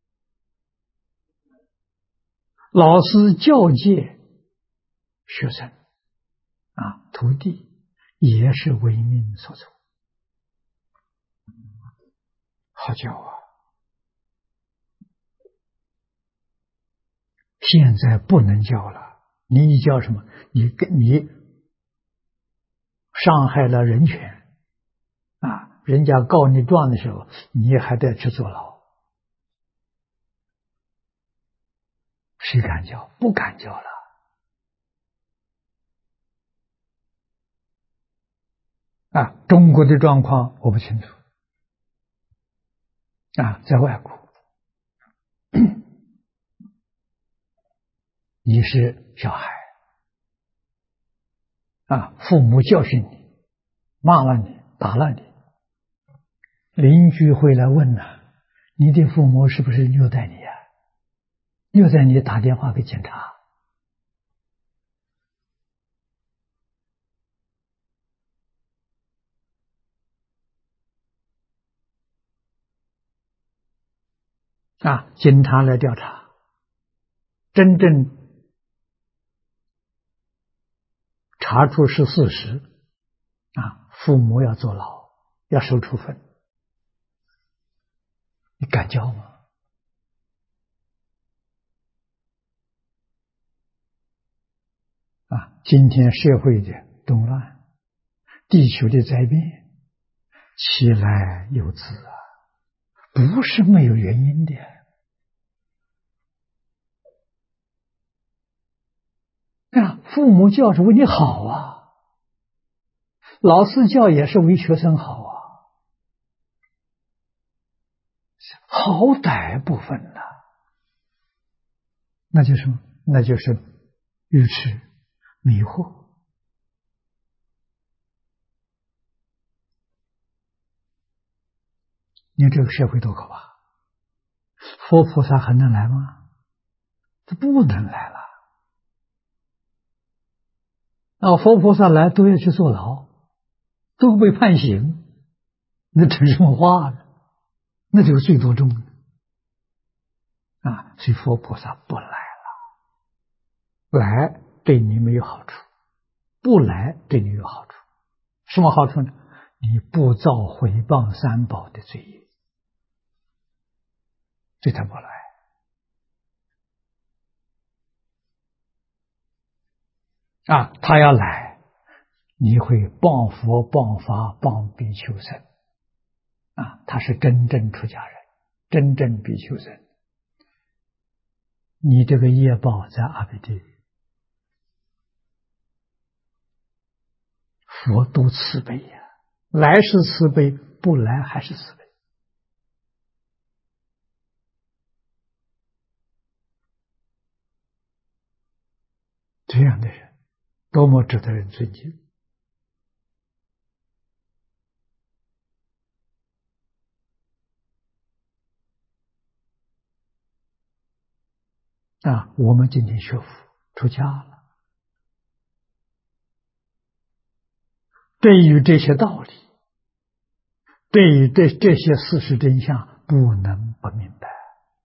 S1: 老师教诫学生徒弟也是唯命所从。好教现在不能教了，你教什么？你伤害了人权啊，人家告你状的时候，你还得去坐牢，谁敢叫？不敢叫了啊！中国的状况我不清楚啊，在外国，你是小孩啊，父母教训你，骂了你，打了你，邻居会来问你的父母是不是虐待你啊？虐待你，打电话给警察啊，警察来调查，真正查出是事实啊，父母要坐牢，要受处分，你敢叫吗？啊，今天社会的动乱，地球的灾变，其来有自啊，不是没有原因的啊。父母教是为你好啊，老师教也是为学生好啊，好歹不分呐，那就是愚痴迷惑。你这个社会多可怕！佛菩萨还能来吗？他不能来了。佛菩萨来都要去坐牢，都被判刑，那成什么话呢？那就是罪多重啊！所以佛菩萨不来了，来对你没有好处，不来对你有好处。什么好处呢？你不造毁谤三宝的罪业，所以他不来啊！他要来，你会谤佛、谤法、谤比丘僧啊！他是真正出家人，真正比丘僧。你这个业报在阿鼻地狱，佛都慈悲呀，来是慈悲，不来还是慈悲。这样的人多么值得人尊敬啊！我们今天学佛出家了，对于这些道理，对于这些事实真相，不能不明白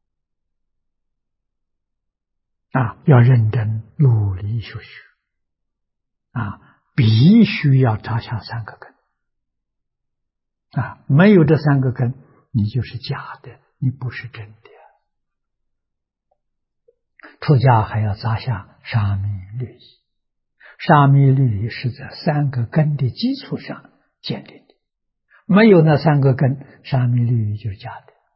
S1: 啊！要认真努力修学啊！必须要扎下三个根啊！没有这三个根，你就是假的，你不是真的。出家还要扎下沙弥律仪，沙弥律仪是在三个根的基础上建立的，没有那三个根，沙弥律仪就是假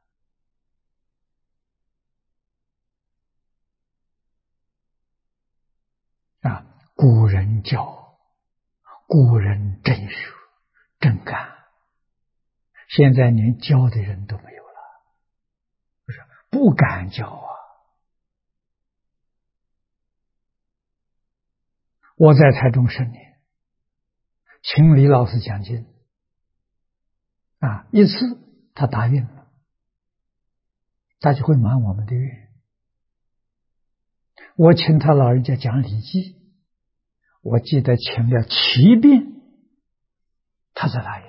S1: 的啊！古人教，古人真学真干，现在连教的人都没有了，不敢教啊！我在台中10年，请李老师讲经啊，一次他答应了，他就会满我们的愿。我请他老人家讲《礼记》，我记得请了7遍，他才答应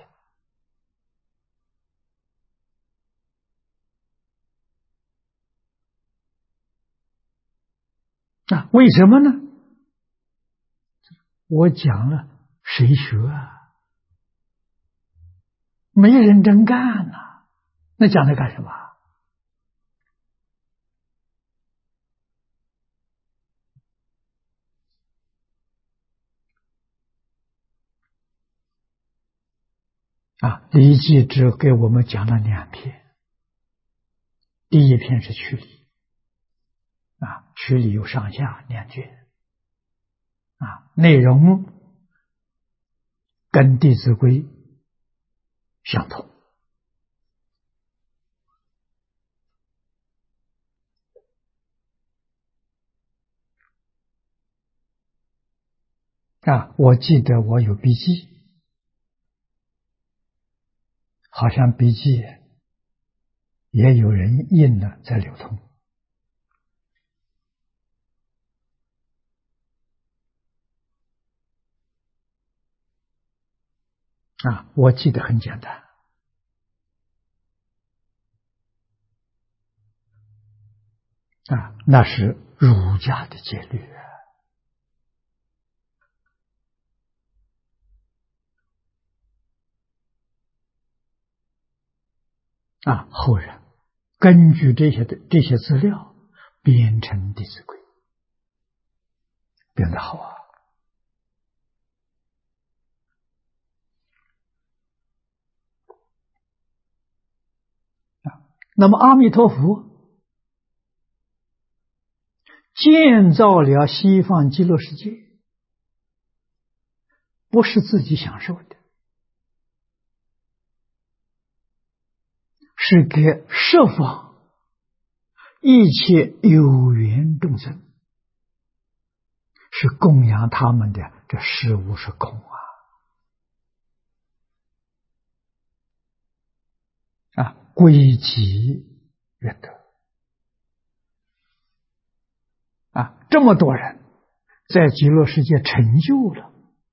S1: 啊？为什么呢？我讲了，谁学啊？没人真干呐、那讲它干什么？ 礼记只给我们讲了2篇，第一篇是曲礼，曲礼有上下2卷，内容跟《弟子规》相同。我记得我有笔记，好像笔记也有人印了在流通。我记得很简单，那是儒家的戒律后人根据这些资料编成《弟子规》，编得好那么阿弥陀佛建造了西方极乐世界，不是自己享受的，是给十方一切有缘众生，是供养他们的，这实无是空归集愿得这么多人在极乐世界成就了，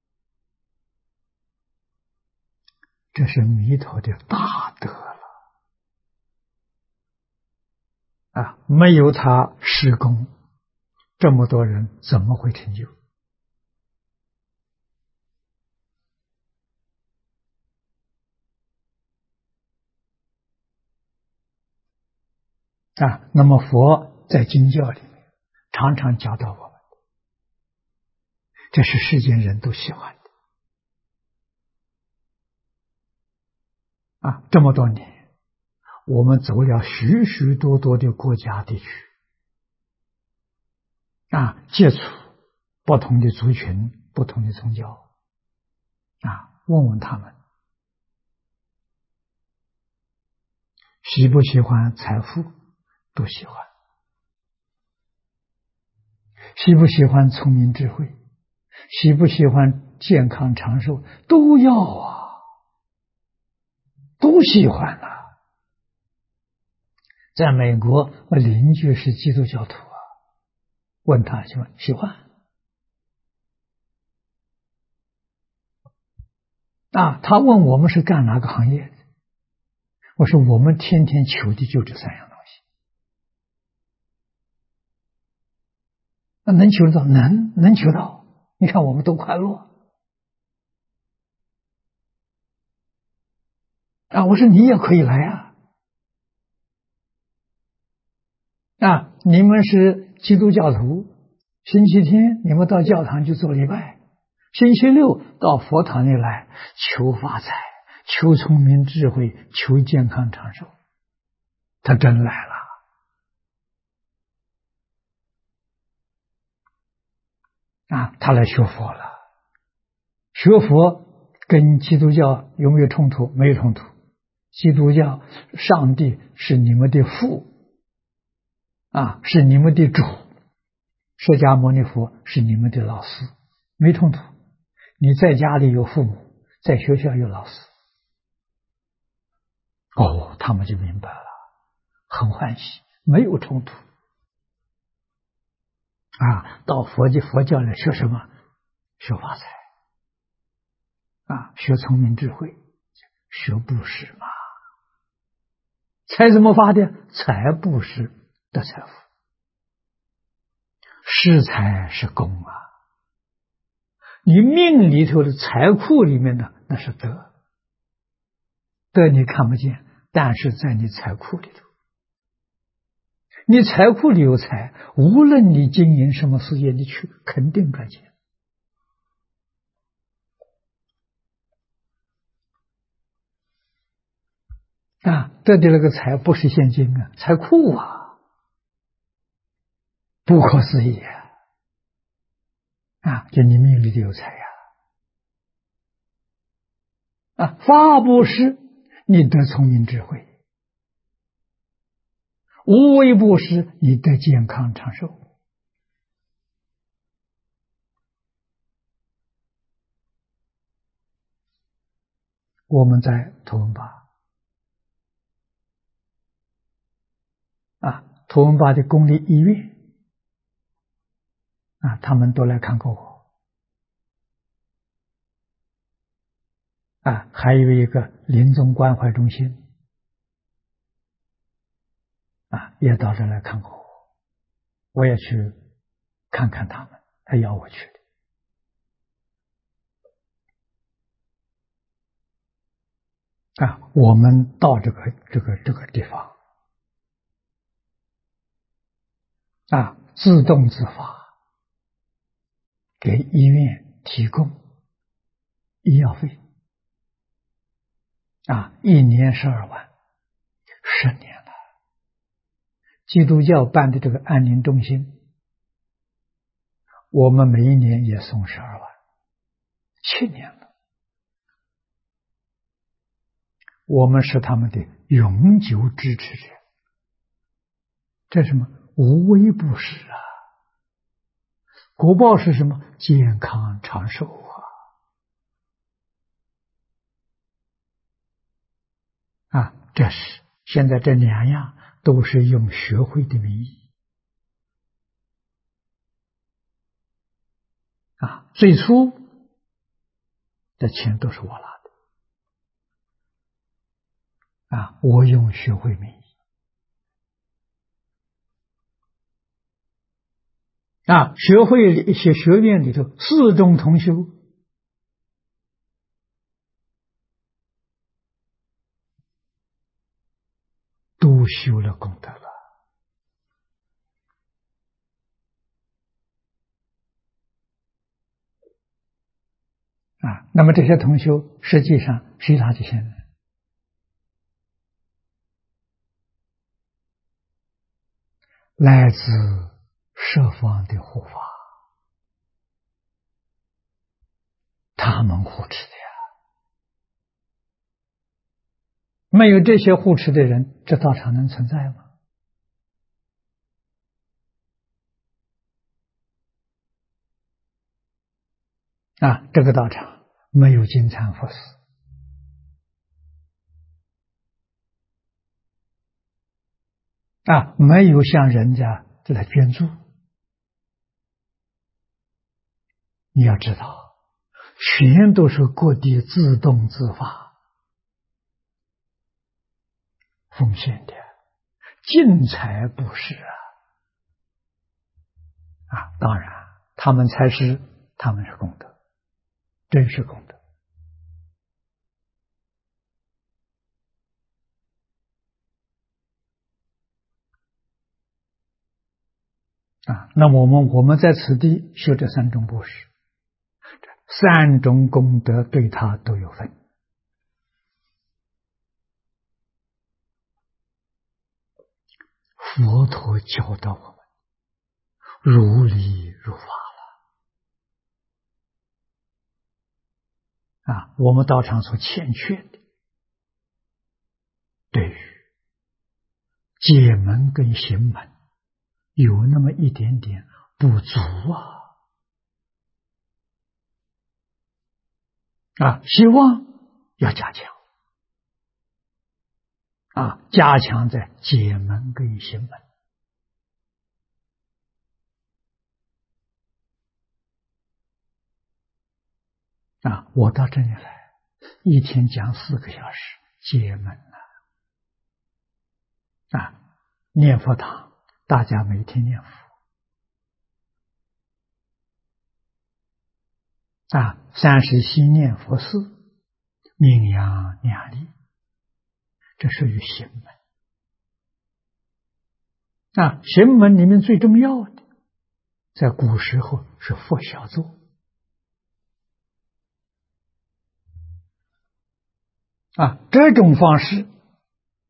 S1: 这是弥陀的大德了没有他施功，这么多人怎么会成就那么佛在经教里面常常教导我们，这是世间人都喜欢的这么多年我们走了许许多多的国家地区接触不同的族群、不同的宗教问问他们喜不喜欢财富，都喜欢；喜不喜欢聪明智慧，喜不喜欢健康长寿，都要都喜欢在美国，我邻居是基督教徒问他喜欢他问我们是干哪个行业的，我说我们天天求的就这3样东西。那能求到？能求到。你看我们都快乐我说你也可以来你们是基督教徒，星期天你们到教堂去做礼拜，星期六到佛堂里来求发财、求聪明智慧、求健康长寿，他真来了他来学佛了。学佛跟基督教有没有冲突？没有冲突。基督教上帝是你们的父是你们的主，释迦牟尼佛是你们的老师，没冲突。你在家里有父母，在学校有老师他们就明白了，很欢喜，没有冲突到佛教来学什么？学发财学聪明智慧，学布施嘛。财怎么发的？财布施的财富，施财是功你命里头的财库里面的那是德，德你看不见，但是在你财库里头，你财库里有财，无论你经营什么事业，你去肯定赚钱得的那个财不是现金啊，财库啊，不可思议就你命里就有财法布施你得聪明智慧，无为布施你得健康长寿。我们在图文巴图文巴的公立医院他们都来看过我还有一个临终关怀中心也到这来看过我，我也去看看他们，他要我去的。我们到这个地方自动自发给医院提供医药费1年12万，10年了。基督教办的这个安宁中心，我们每一年也送12万，7年了。我们是他们的永久支持者，这是什么？无微不施果报是什么？健康长寿这是现在这2样都是用学会的名义最初的钱都是我拿的我用学会名义学会里学院里头4种同修都修了功德了那么这些同修实际上谁拿这些呢？来自十方的护法，他们护持的没有这些护持的人，这道场能存在吗？这个道场没有金蝉佛寺没有向人家来捐助。你要知道，全都是各地自动自发奉献的，尽财布施当然他们是功德，真是功德那么我们在此地修这3种布施，3种功德对他都有份。佛陀教导我们如理如法了我们道场所欠缺的，对于解门跟行门有那么一点点不足希望要加强加强在解门跟行门我到这里来一天讲4个小时解门念佛堂大家每天念佛30息念佛4名扬2利，这属于行门行门里面最重要的在古时候是佛小座这种方式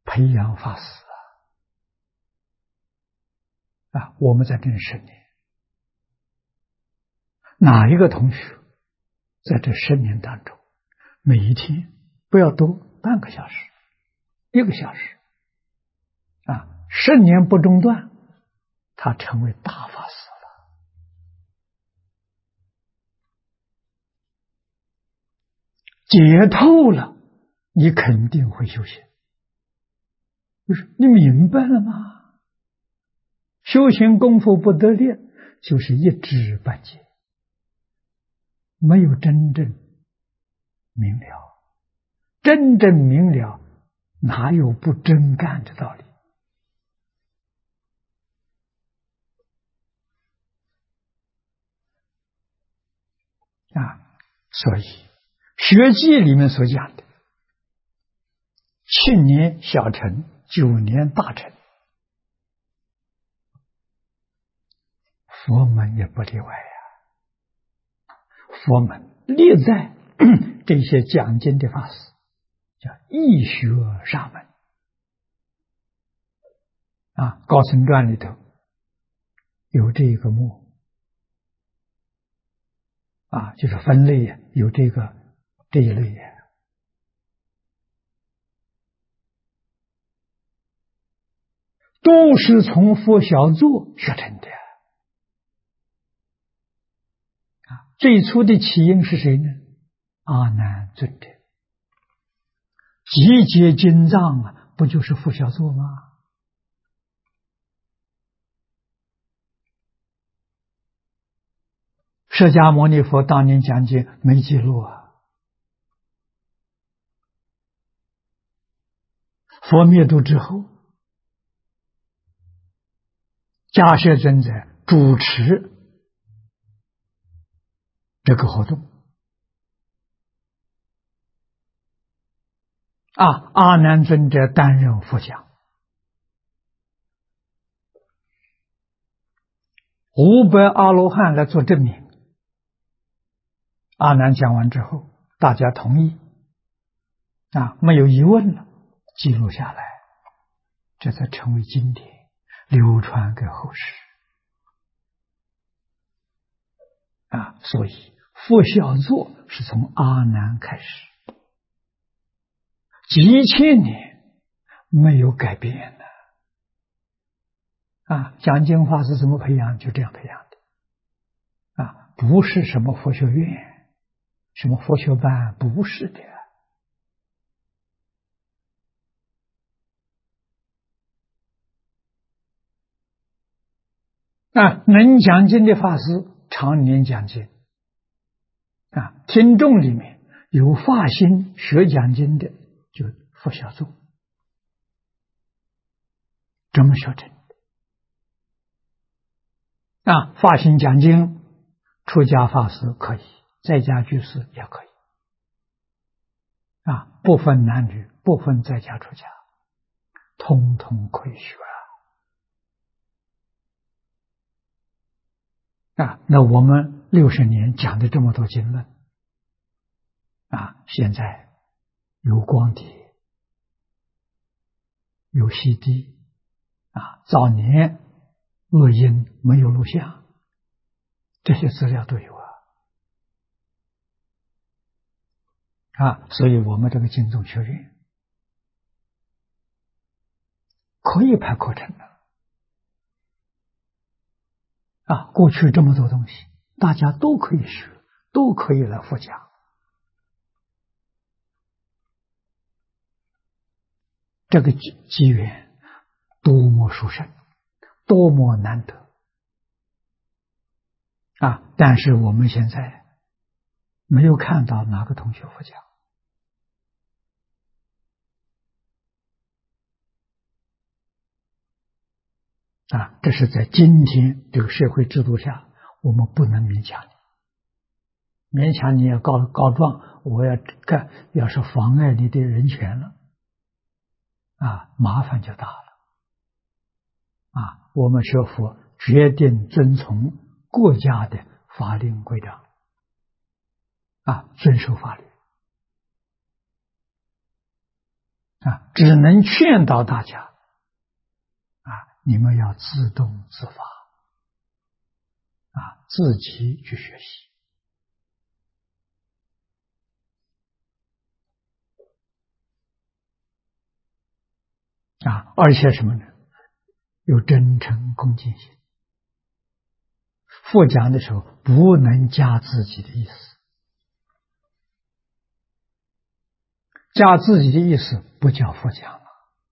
S1: 培养法师我们在这10年，哪一个同学在这10年当中，每一天不要多半个小时、1个小时10年不中断，他成为大法师了。解透了，你肯定会修行。就是你明白了吗？修行功夫不得力，就是一知半解，没有真正明了。真正明了，哪有不真干的道理？所以学记里面所讲的7年小成，9年大成，佛门也不例外佛门历在这些讲经的法师叫易学上门高僧传里头有这个目就是分类有这一类都是从佛小座学成的最初的起因是谁呢？阿难尊者集结经藏不就是佛小座吗？释迦牟尼佛当年讲经没记录佛灭度之后，迦叶尊者主持这个活动阿难尊者担任副讲，500阿罗汉来做证明。阿难讲完之后，大家同意没有疑问了，记录下来，这才成为经典，流传给后世所以佛小座是从阿难开始，几千年没有改变讲经法是怎么培养，就这样培养的不是什么佛学院、什么佛学班，不是的能讲经的法师常年讲经听众里面有发心学讲经的，就佛小座这么学成的发心讲经，出家法师可以，在家居士也可以不分男女，不分在家出家，通通可以学那我们60年讲的这么多经论现在有光碟，有 CD 早年录音没有录像，这些资料都有所以我们这个经宗学院可以排课程过去这么多东西，大家都可以学，都可以来复讲。这个机缘多么殊胜，多么难得但是我们现在没有看到哪个同学复讲这是在今天这个社会制度下，我们不能勉强你，勉强你也告状，我要干，要是妨碍你的人权了麻烦就大了我们学佛决定遵从国家的法令规章遵守法律只能劝导大家你们要自动自发自己去学习而且什么呢？有真诚恭敬心。佛讲的时候不能加自己的意思，加自己的意思不叫佛讲了。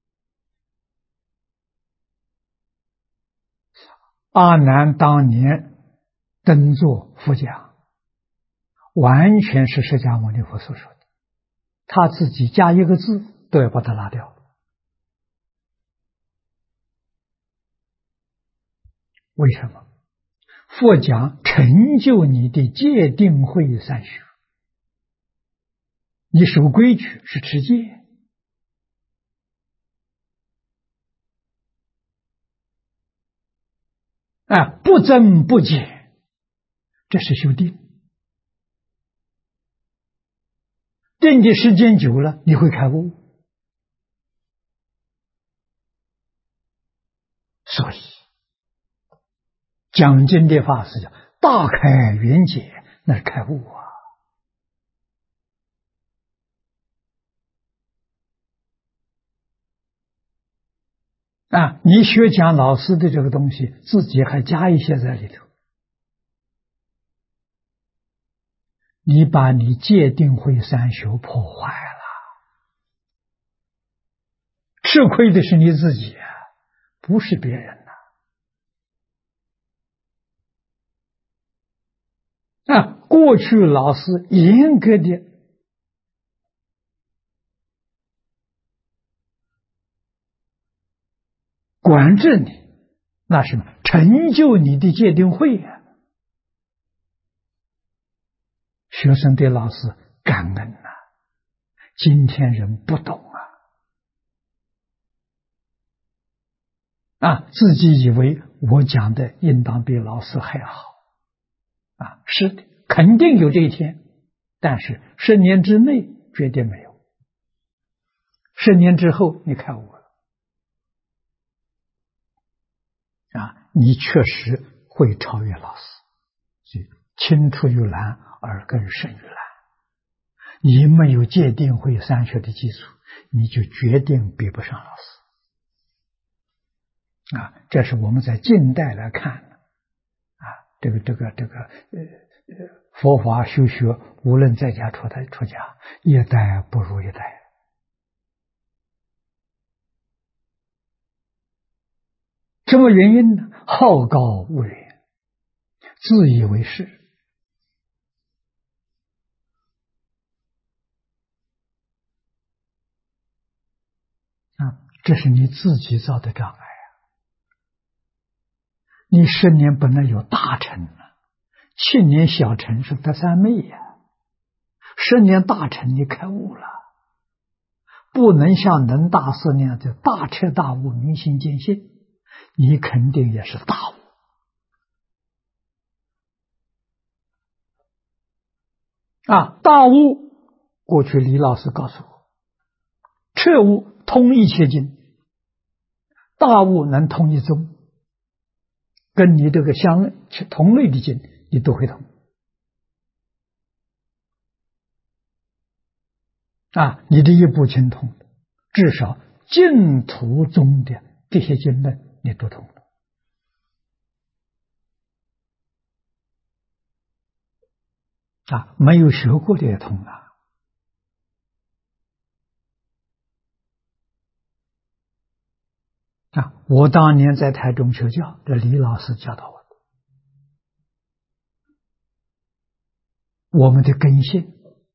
S1: 阿难当年登座佛讲，完全是释迦牟尼佛所说的，他自己加一个字都要把它拿掉。为什么？佛讲成就你的戒定慧三学，你守规矩是持戒，不增不减，这是修定。定的时间久了，你会开悟。所以讲经的法是叫大开圆解，那是开悟你学讲老师的这个东西，自己还加一些在里头，你把你戒定慧三学破坏了，吃亏的是你自己不是别人过去老师严格的管制你，那什么成就你的戒定慧学生对老师感恩今天人不懂自己以为我讲的应当比老师还好是的，肯定有这一天，但是10年之内绝对没有，10年之后你开悟了你确实会超越老师。所以青出于蓝而更胜于蓝，你没有戒定慧三学的基础，你就决定比不上老师这是我们在近代来看这个佛法修学，无论在家出家，一代不如一代。什么原因呢？好高骛远，自以为是这是你自己造的障碍你10年本来有大成7年小成是得三昧10年大成你开悟了，不能像能大师那样的大彻大悟明心见性，你肯定也是大悟大悟。过去李老师告诉我，彻悟通一切经，大悟能通一宗，跟你这个同类的经你都会通你的一部经通，至少净土中的这些经论你都通了没有学过的也通了我当年在台中求教，这李老师教导我的，我们的根性，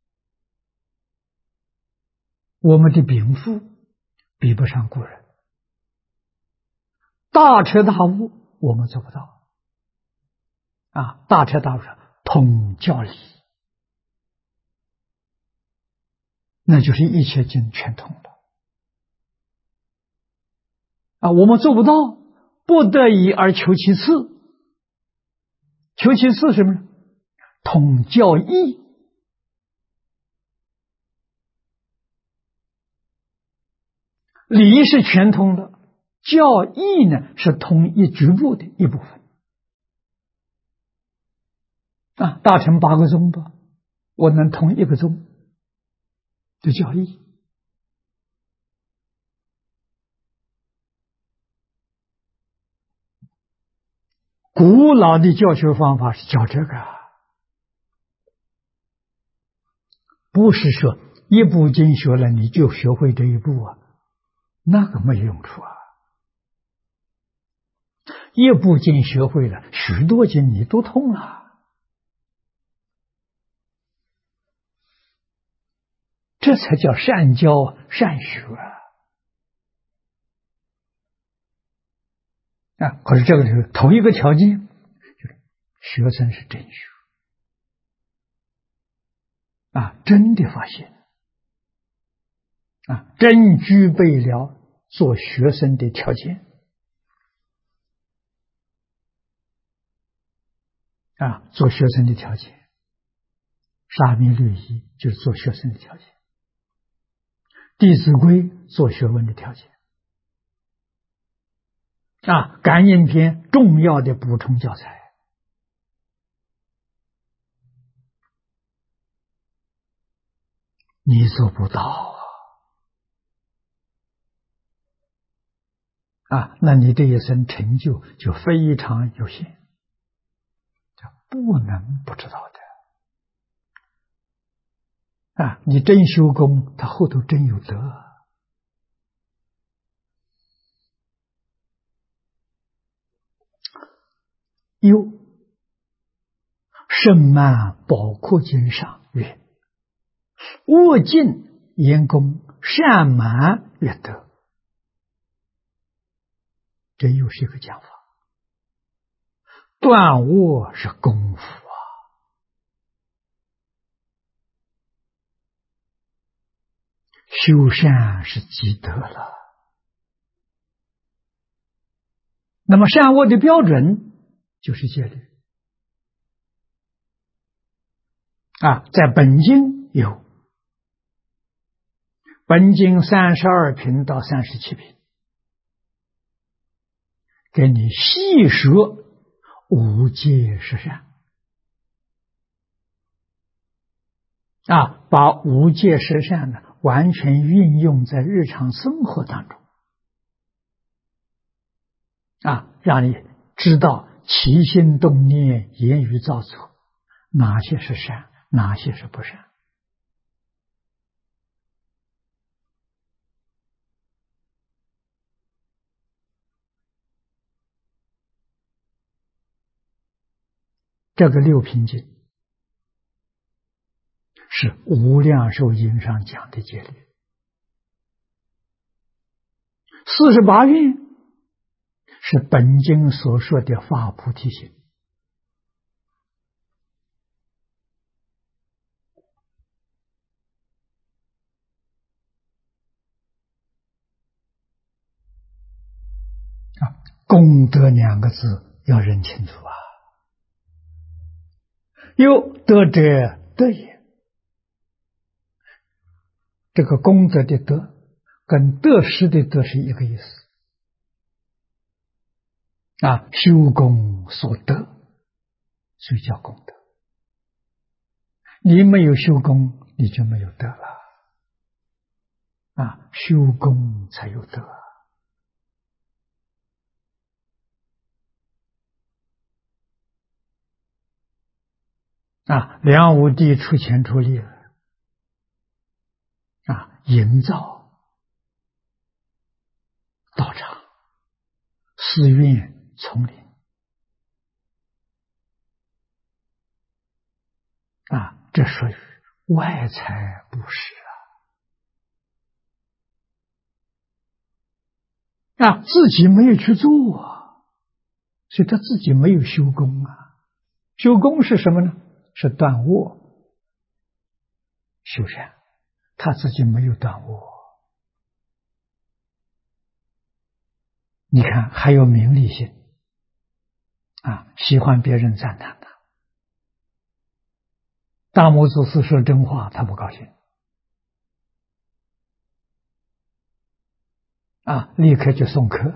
S1: 我们的禀赋比不上古人，大彻大悟我们做不到大彻大悟通教理，那就是一切经全通了我们做不到，不得已而求其次。求其次什么呢？通教义理是全通的，教义呢是通一局部的一部分。大乘8个宗吧，我能通一个宗的教义。古老的教学方法是教这个，不是说一部经学了你就学会这一部啊，那个没用处啊。一部经学会了，许多经你都通了，这才叫善教善学可是这个是头一个条件，就是学生是真学真的发现真具备了做学生的条件做学生的条件，沙弥律仪就是做学生的条件，弟子规做学问的条件感应篇重要的补充教材。你做不到那你这一生成就就非常有限，不能不知道的你真修功，他后头真有德。又圣曼宝库经上曰：恶尽言功，善满曰德。这又是一个讲法。断恶是功夫修善是积德了。那么善恶的标准就是戒律在本经有，本经32品到37品，给你细说无戒十善把无戒十善呢完全运用在日常生活当中让你知道起心动念、言语造作哪些是善，哪些是不善。这个六品经是无量寿经上讲的戒律，48愿是本经所说的发菩提心功德2个字要认清楚又德者德也，这个功德的德跟得失的得是一个意思修功所得，所以叫功德。你没有修功，你就没有德了修功才有德梁武帝出钱出力了营造道场、寺院、丛林这属于外财布施自己没有去做所以他自己没有修功修功是什么呢？是断恶修善，他自己没有断恶。你看还有名利心喜欢别人赞叹他。大摩祖师说真话他不高兴立刻就送客。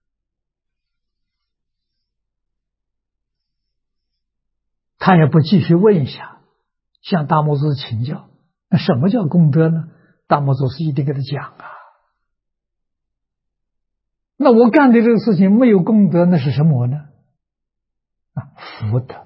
S1: 他也不继续问一下，向大摩祖师请教，那什么叫功德呢？大摩祖师一定给他讲啊。那我干的这个事情没有功德，那是什么呢？福德。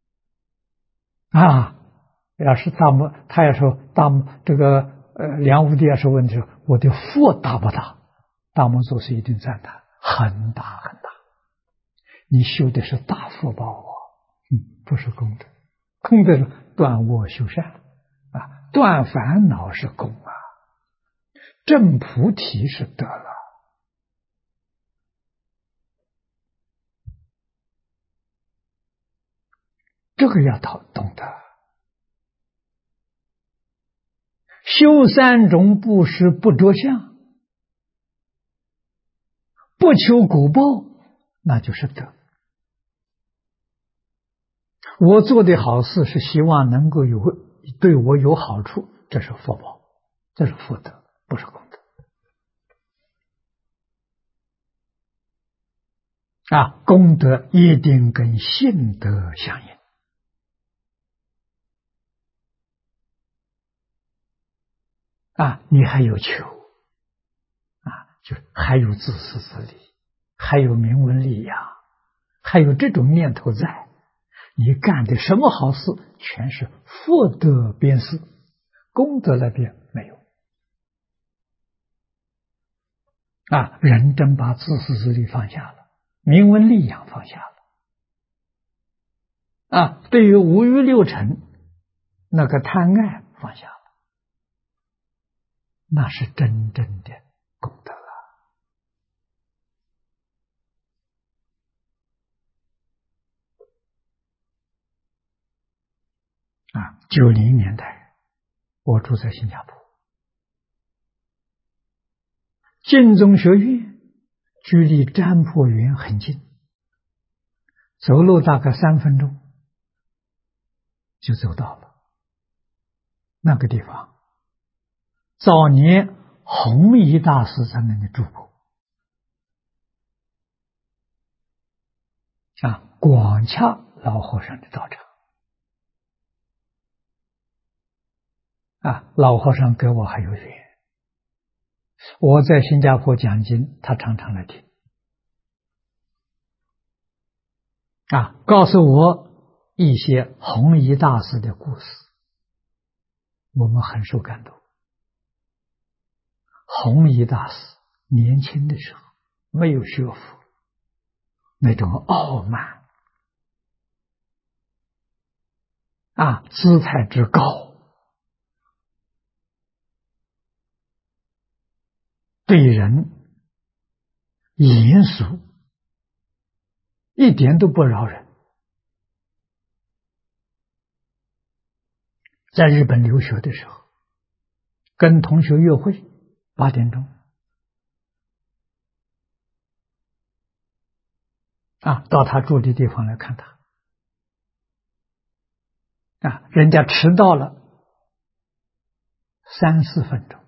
S1: 要是他要说梁武帝要是问的时候，我的福大不大？大摩祖师一定赞叹，很大很大。你修的是大福报啊，不是功德。功德是断恶修善断烦恼是功证菩提是德了。这个要懂得。修三种布施不着相，不求果报，那就是德。我做的好事是希望能够对我有好处，这是福报，这是福德，不是功德。功德一定跟信德相应。你还有求就是还有自私自利，还有名闻利养，还有这种念头在，你干的什么好事全是福德边事，功德那边没有。人真把自私自利放下了，名闻利养放下了，对于五欲六尘那个贪爱放下了，那是真正的功德90年代我住在新加坡，净宗学院距离占卜园很近，走路大概3分钟就走到了。那个地方早年弘一大师在那里住过，广洽老和尚的道场。老和尚跟我还有缘，我在新加坡讲经，他常常来听，告诉我一些弘一大师的故事，我们很受感动。弘一大师年轻的时候没有学佛，那种傲慢姿态之高，对人严肃，一点都不饶人。在日本留学的时候，跟同学约会8点钟到他住的地方来看他人家迟到了3、4分钟，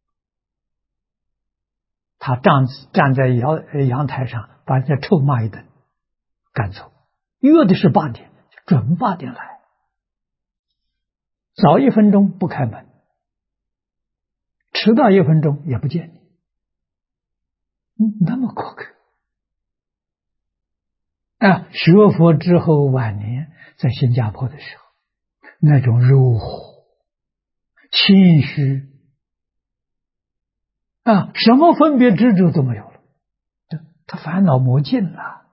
S1: 他站在阳台上把人家臭骂一顿，赶走。约的是8点，准8点来，早1分钟不开门，迟到1分钟也不见你，那么苛刻学佛之后晚年在新加坡的时候，那种柔和谦虚什么分别执着都没有了，他烦恼磨尽了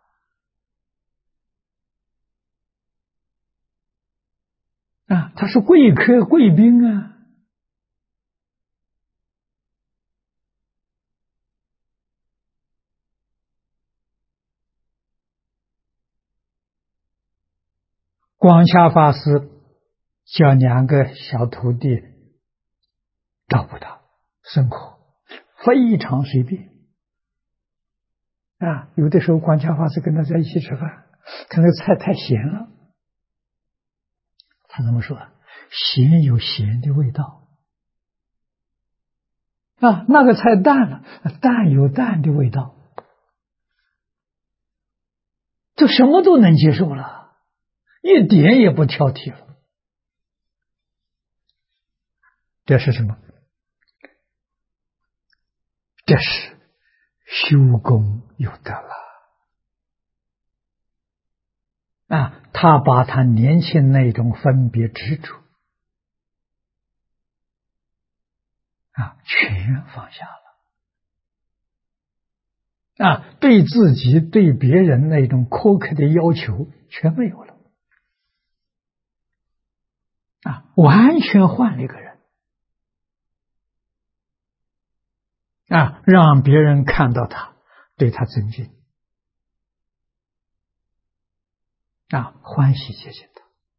S1: 他是贵客贵宾广洽法师叫2个小徒弟照顾他生活非常随便有的时候广洽法师跟他在一起吃饭，看那个菜太咸了，他怎么说？咸有咸的味道啊，那个菜淡了，淡有淡的味道，就什么都能接受了，一点也不挑剔了。这是什么？这是修功有德了啊！他把他年轻那种分别执着啊，全放下了啊，对自己对别人那种苛刻的要求全没有了啊，完全换了一个人啊，让别人看到他，对他尊敬啊，欢喜接近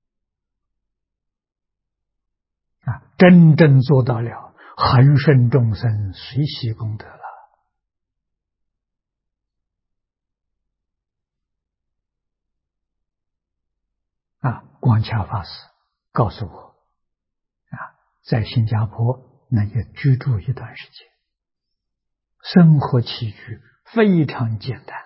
S1: 他啊，真正做到了恒顺众生，随喜功德了啊！广洽法师告诉我啊，在新加坡那也居住一段时间，生活起居非常简单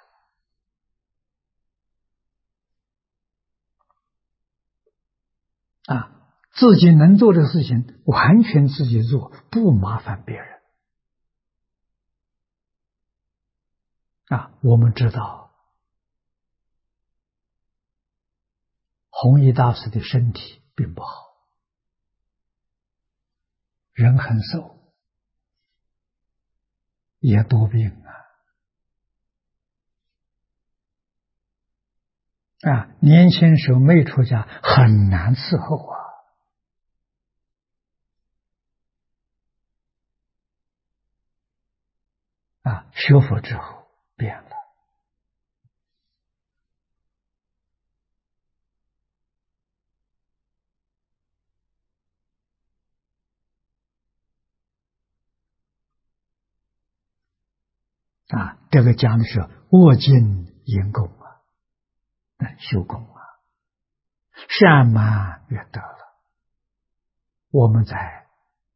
S1: 啊，自己能做的事情完全自己做，不麻烦别人啊。我们知道弘一大师的身体并不好，人很瘦，也多病啊，年轻时候没出家，很难伺候啊，学佛之后变了啊。这个讲的是卧尽言功啊，修功啊，善满月得了。我们在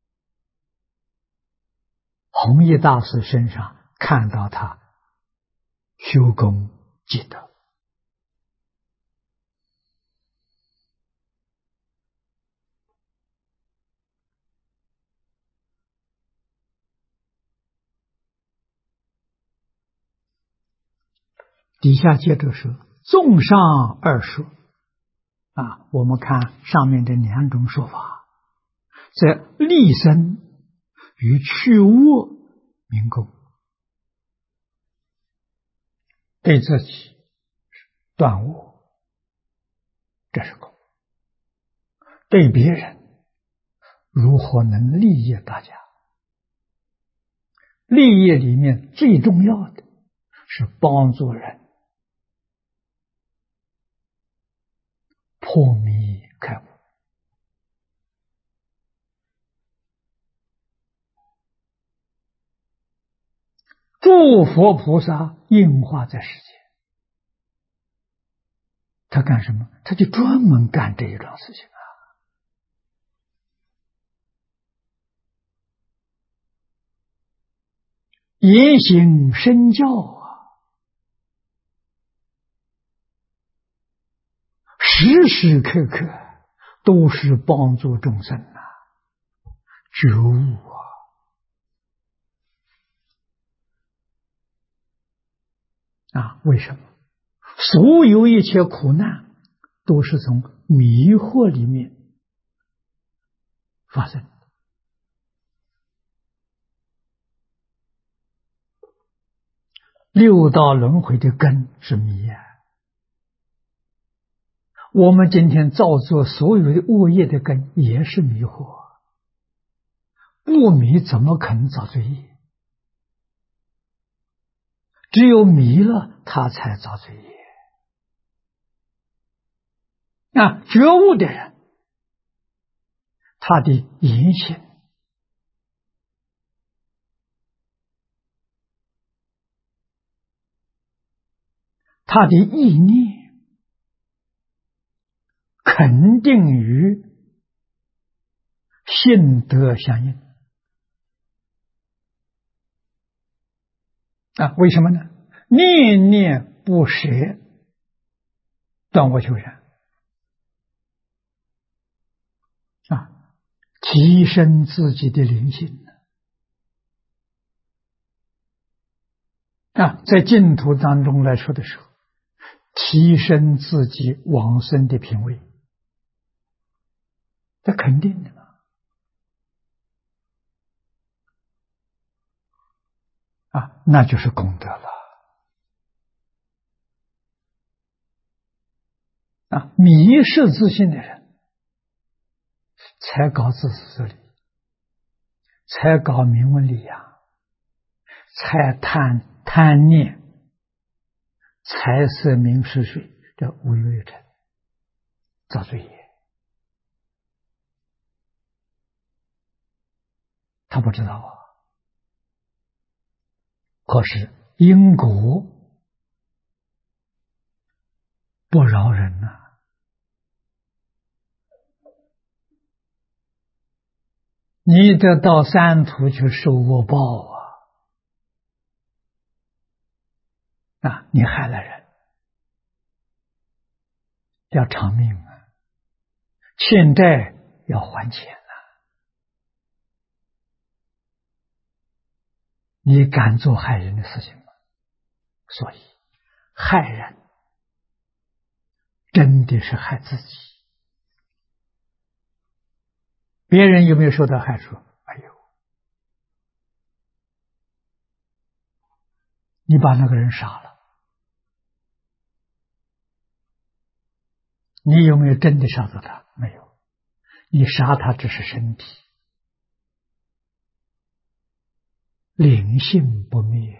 S1: 弘一大师身上看到他修功积德底下接着说，纵上二说啊，我们看上面的两种说法，在立身与去恶明功，对自己断恶，这是功；对别人如何能利益大家？利益里面最重要的是帮助人破迷开悟。诸佛菩萨应化在世间，他干什么？他就专门干这一桩事情啊！言行身教啊，时时刻刻都是帮助众生啊，觉悟啊！为什么？所有一切苦难都是从迷惑里面发生。六道轮回的根是迷啊！我们今天造作所有的恶业的根也是迷惑，不迷怎么可能造罪业？只有迷了，他才造罪业。觉悟的人，他的言行，他的意念，肯定与性德相应为什么呢？念念不舍断我求生提升自己的灵性在净土当中来说的时候，提升自己往生的品位，这肯定的嘛。那就是功德了迷失自信的人才搞自私自利，才搞名闻利养，才贪念财色名食睡，这无有有成，造罪业。他不知道可是因果不饶人你得到三途去受恶报你害了人，要偿命欠债要还钱你敢做害人的事情吗？所以害人真的是害自己。别人有没有受到害处？没有。你把那个人杀了，你有没有真的杀死他？没有。你杀他只是身体，灵性不灭，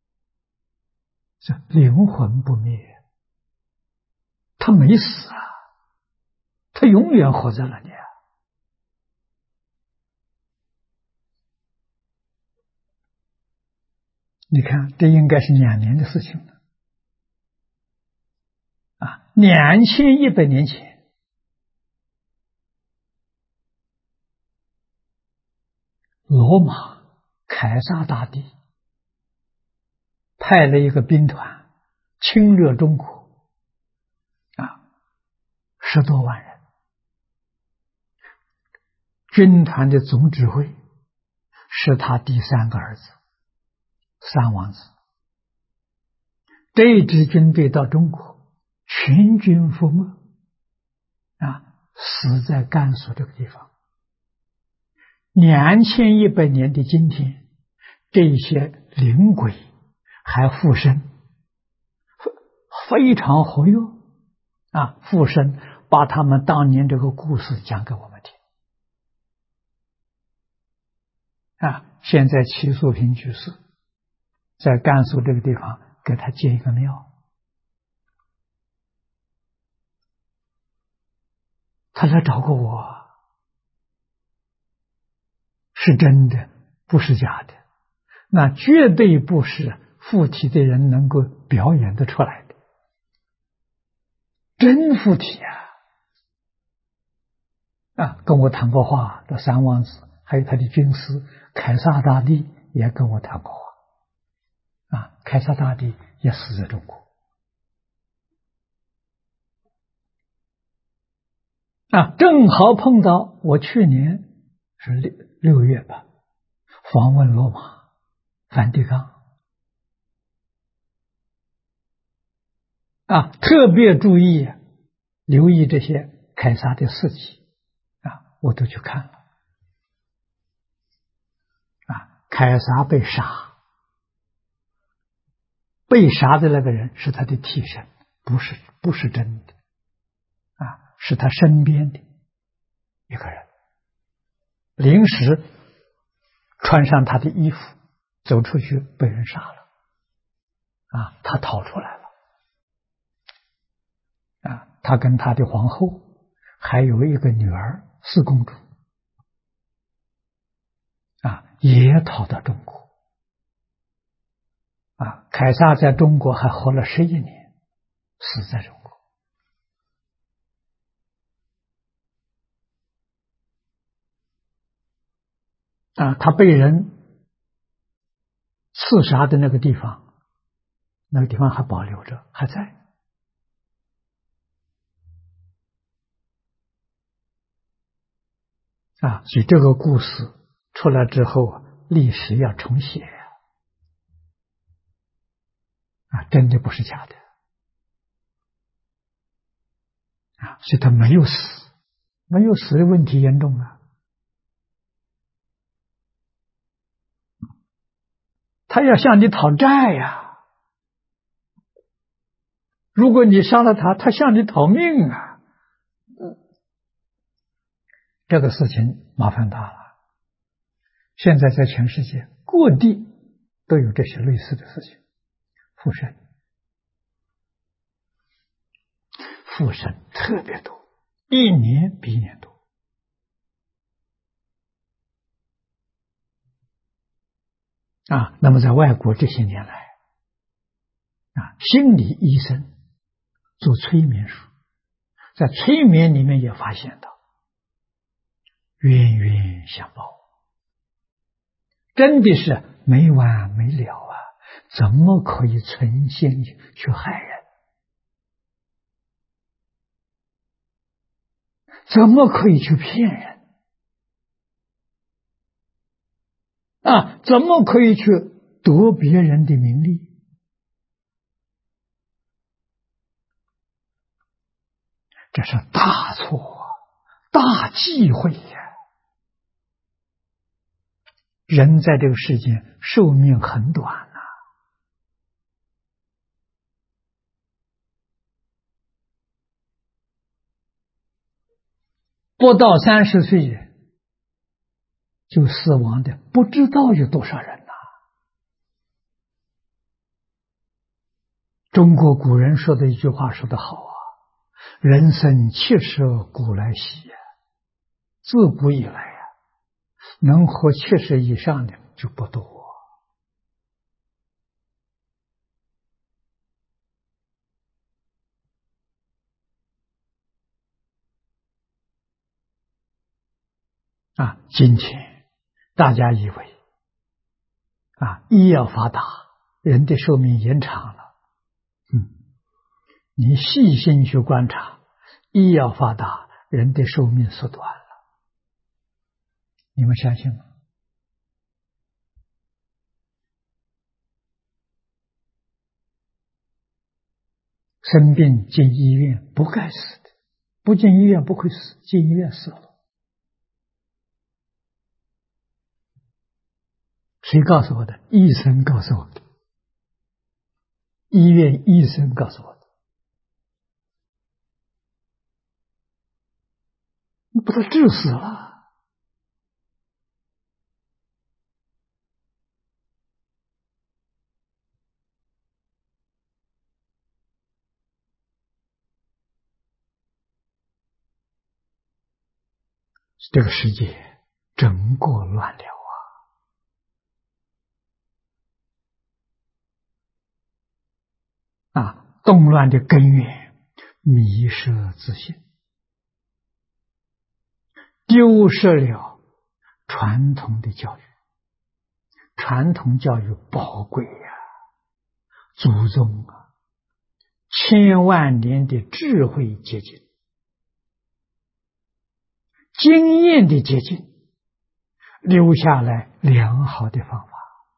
S1: 灵魂不灭，他没死他永远活在那里你看，这应该是2年的事情了2100年前，罗马凯撒大帝派了一个兵团侵略中国10多万人，军团的总指挥是他第3个儿子三王子。这支军队到中国，全军覆没死在甘肃这个地方。2100年的今天，这些灵鬼还附身，非常活跃附身把他们当年这个故事讲给我们听现在齐素平居士在甘肃这个地方给他建一个庙，他来找过我，是真的，不是假的，那绝对不是附体的人能够表演得出来的，真附体跟我谈过话的三王子，还有他的军师凯撒大帝也跟我谈过话凯撒大帝也死在中国正好碰到我去年是6月吧，访问罗马梵蒂冈特别注意留意这些凯撒的事迹我都去看了凯撒被杀，被杀的那个人是他的替身，不是真的是他身边的一个人，临时穿上他的衣服走出去被人杀了他逃出来了他跟他的皇后还有一个女儿4公主也逃到中国凯撒在中国还活了11年，死在中国他被人刺杀的那个地方那个地方还保留着，还在。所以这个故事出来之后历史要重写真的不是假的所以他没有死，没有死的问题严重啊。他要向你讨债呀，如果你杀了他，他向你讨命啊，这个事情麻烦大了。现在在全世界各地都有这些类似的事情，附身特别多，一年比一年多那么在外国这些年来心理医生做催眠术，在催眠里面也发现到冤冤相报，真的是没完没了怎么可以存心去害人？怎么可以去骗人？怎么可以去夺别人的名利？这是大错大忌讳呀！人在这个世间寿命很短不到30岁就死亡的不知道有多少人中国古人说的一句话说得好人生70古来稀自古以来能活70以上的就不多今天大家以为医药发达，人的寿命延长了。你细心去观察，医药发达，人的寿命缩短了。你们相信吗？生病进医院不该死的，不进医院不会死，进医院死了。谁告诉我的？医生告诉我的，医院医生告诉我的。你把他治死了。这个世界整个乱了动乱的根源，迷失自信，丢失了传统的教育。传统教育宝贵祖宗千万年的智慧结晶，经验的结晶，留下来良好的方法。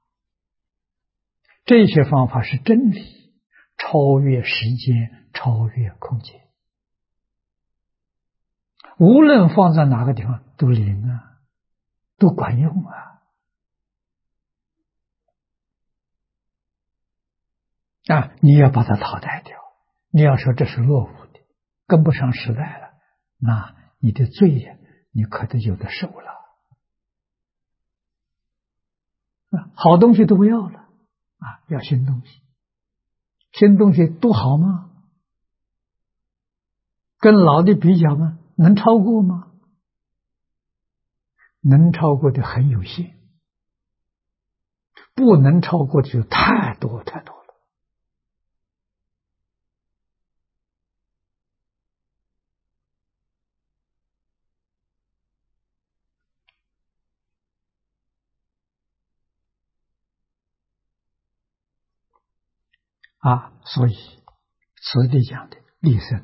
S1: 这些方法是真理，超越时间，超越空间，无论放在哪个地方都灵都管用你要把它淘汰掉。你要说这是落伍的，跟不上时代了，那你的罪你可得有的受了。好东西都不要了要新东西。新东西多好吗？跟老的比较吗？能超过吗？能超过的很有限，不能超过的就太多太多了。 所以此地讲的利生，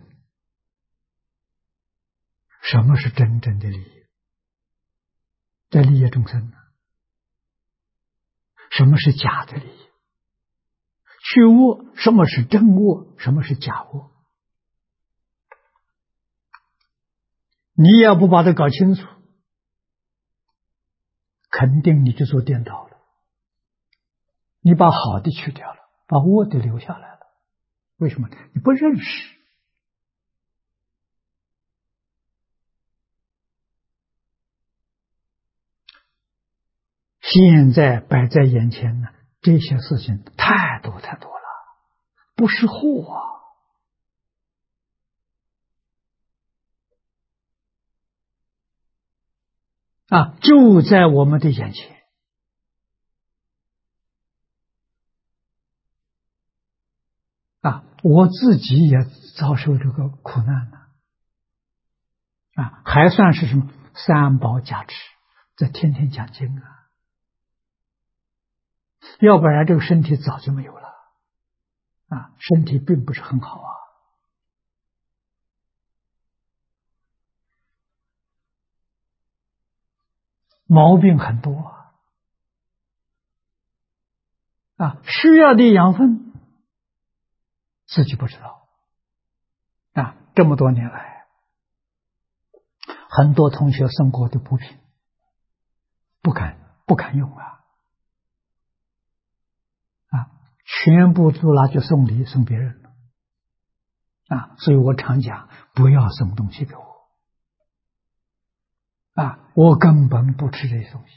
S1: 什么是真正的利益？在利益众生呢？什么是假的利益？去恶，什么是真恶？什么是假恶？你要不把它搞清楚，肯定你就做颠倒了。你把好的去掉了，把恶的留下来了。为什么？你不认识。现在摆在眼前呢，这些事情太多太多了，不是祸就在我们的眼前我自己也遭受这个苦难了还算是什么三宝加持，这天天讲经要不然这个身体早就没有了身体并不是很好毛病很多需要的养分自己不知道这么多年来，很多同学送过的补品，不敢用全部都拿去送礼送别人了所以我常讲，不要送东西给我我根本不吃这些东西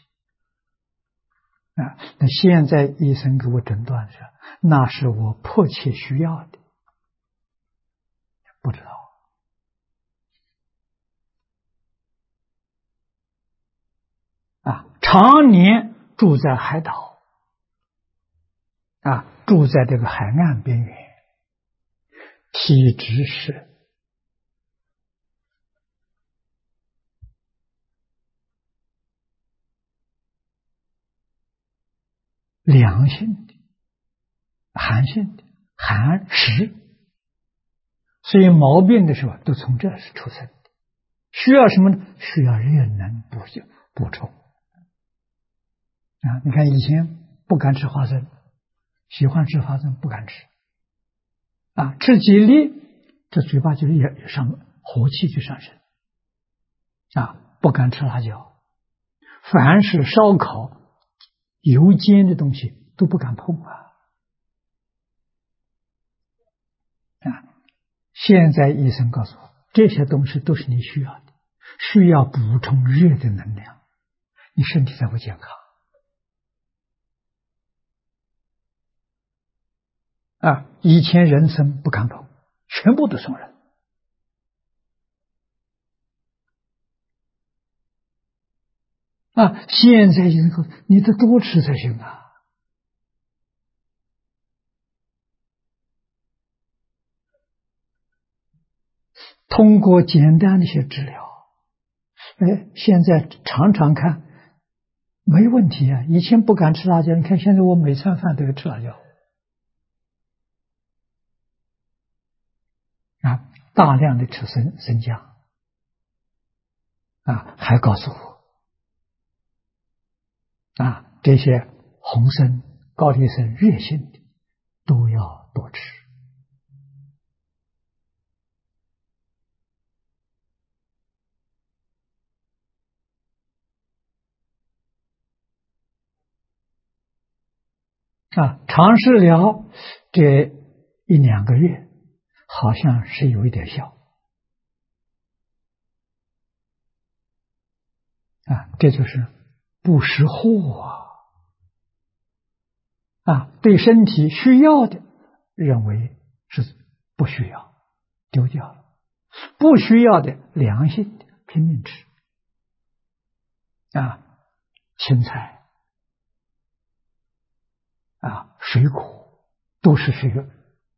S1: 那现在医生给我诊断是，那是我迫切需要的，不知道常年住在海岛住在这个海岸边缘，体质是凉性的、寒性的、寒湿，所以毛病的时候都从这是出生的。需要什么呢？需要热能补充你看以前不敢吃花生，喜欢吃花生不敢吃吃几粒这嘴巴就也上火气就上升不敢吃辣椒，凡是烧烤油煎的东西都不敢碰现在医生告诉我，这些东西都是你需要的，需要补充热的能量，你身体才会健康以前人参不敢碰，全部都送人现在医生告诉你得多吃才行通过简单的一些治疗现在常常看没问题以前不敢吃辣椒，你看现在我每餐饭都要吃辣椒大量的吃生姜还告诉我这些红参、高丽参热性的都要多吃尝试了这一两个月，好像是有一点效这就是不识货对身体需要的认为是不需要，丢掉了；不需要的良性的拼命吃青菜水果都是这个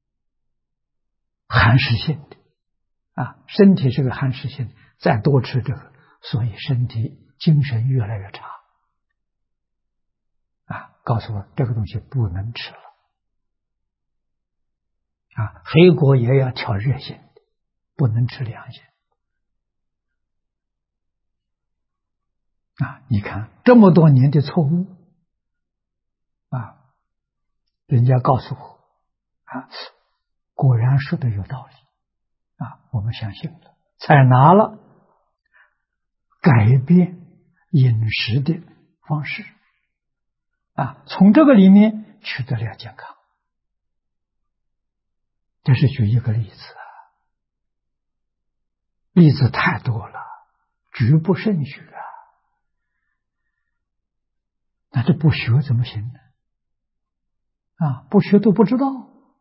S1: 寒湿性的身体这个寒湿性，再多吃这个，所以身体精神越来越差告诉我这个东西不能吃了黑锅也要挑热性的，不能吃凉性。你看这么多年的错误人家告诉我果然说的有道理我们相信了，采纳了，改变饮食的方式从这个里面取得了健康。这是举一个例子例子太多了，举不胜举那这不学怎么行呢？不学都不知道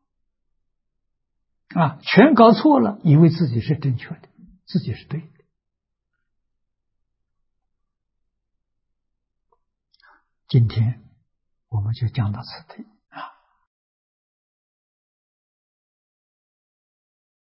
S1: 全搞错了，以为自己是正确的，自己是对的。今天我们就讲到此地。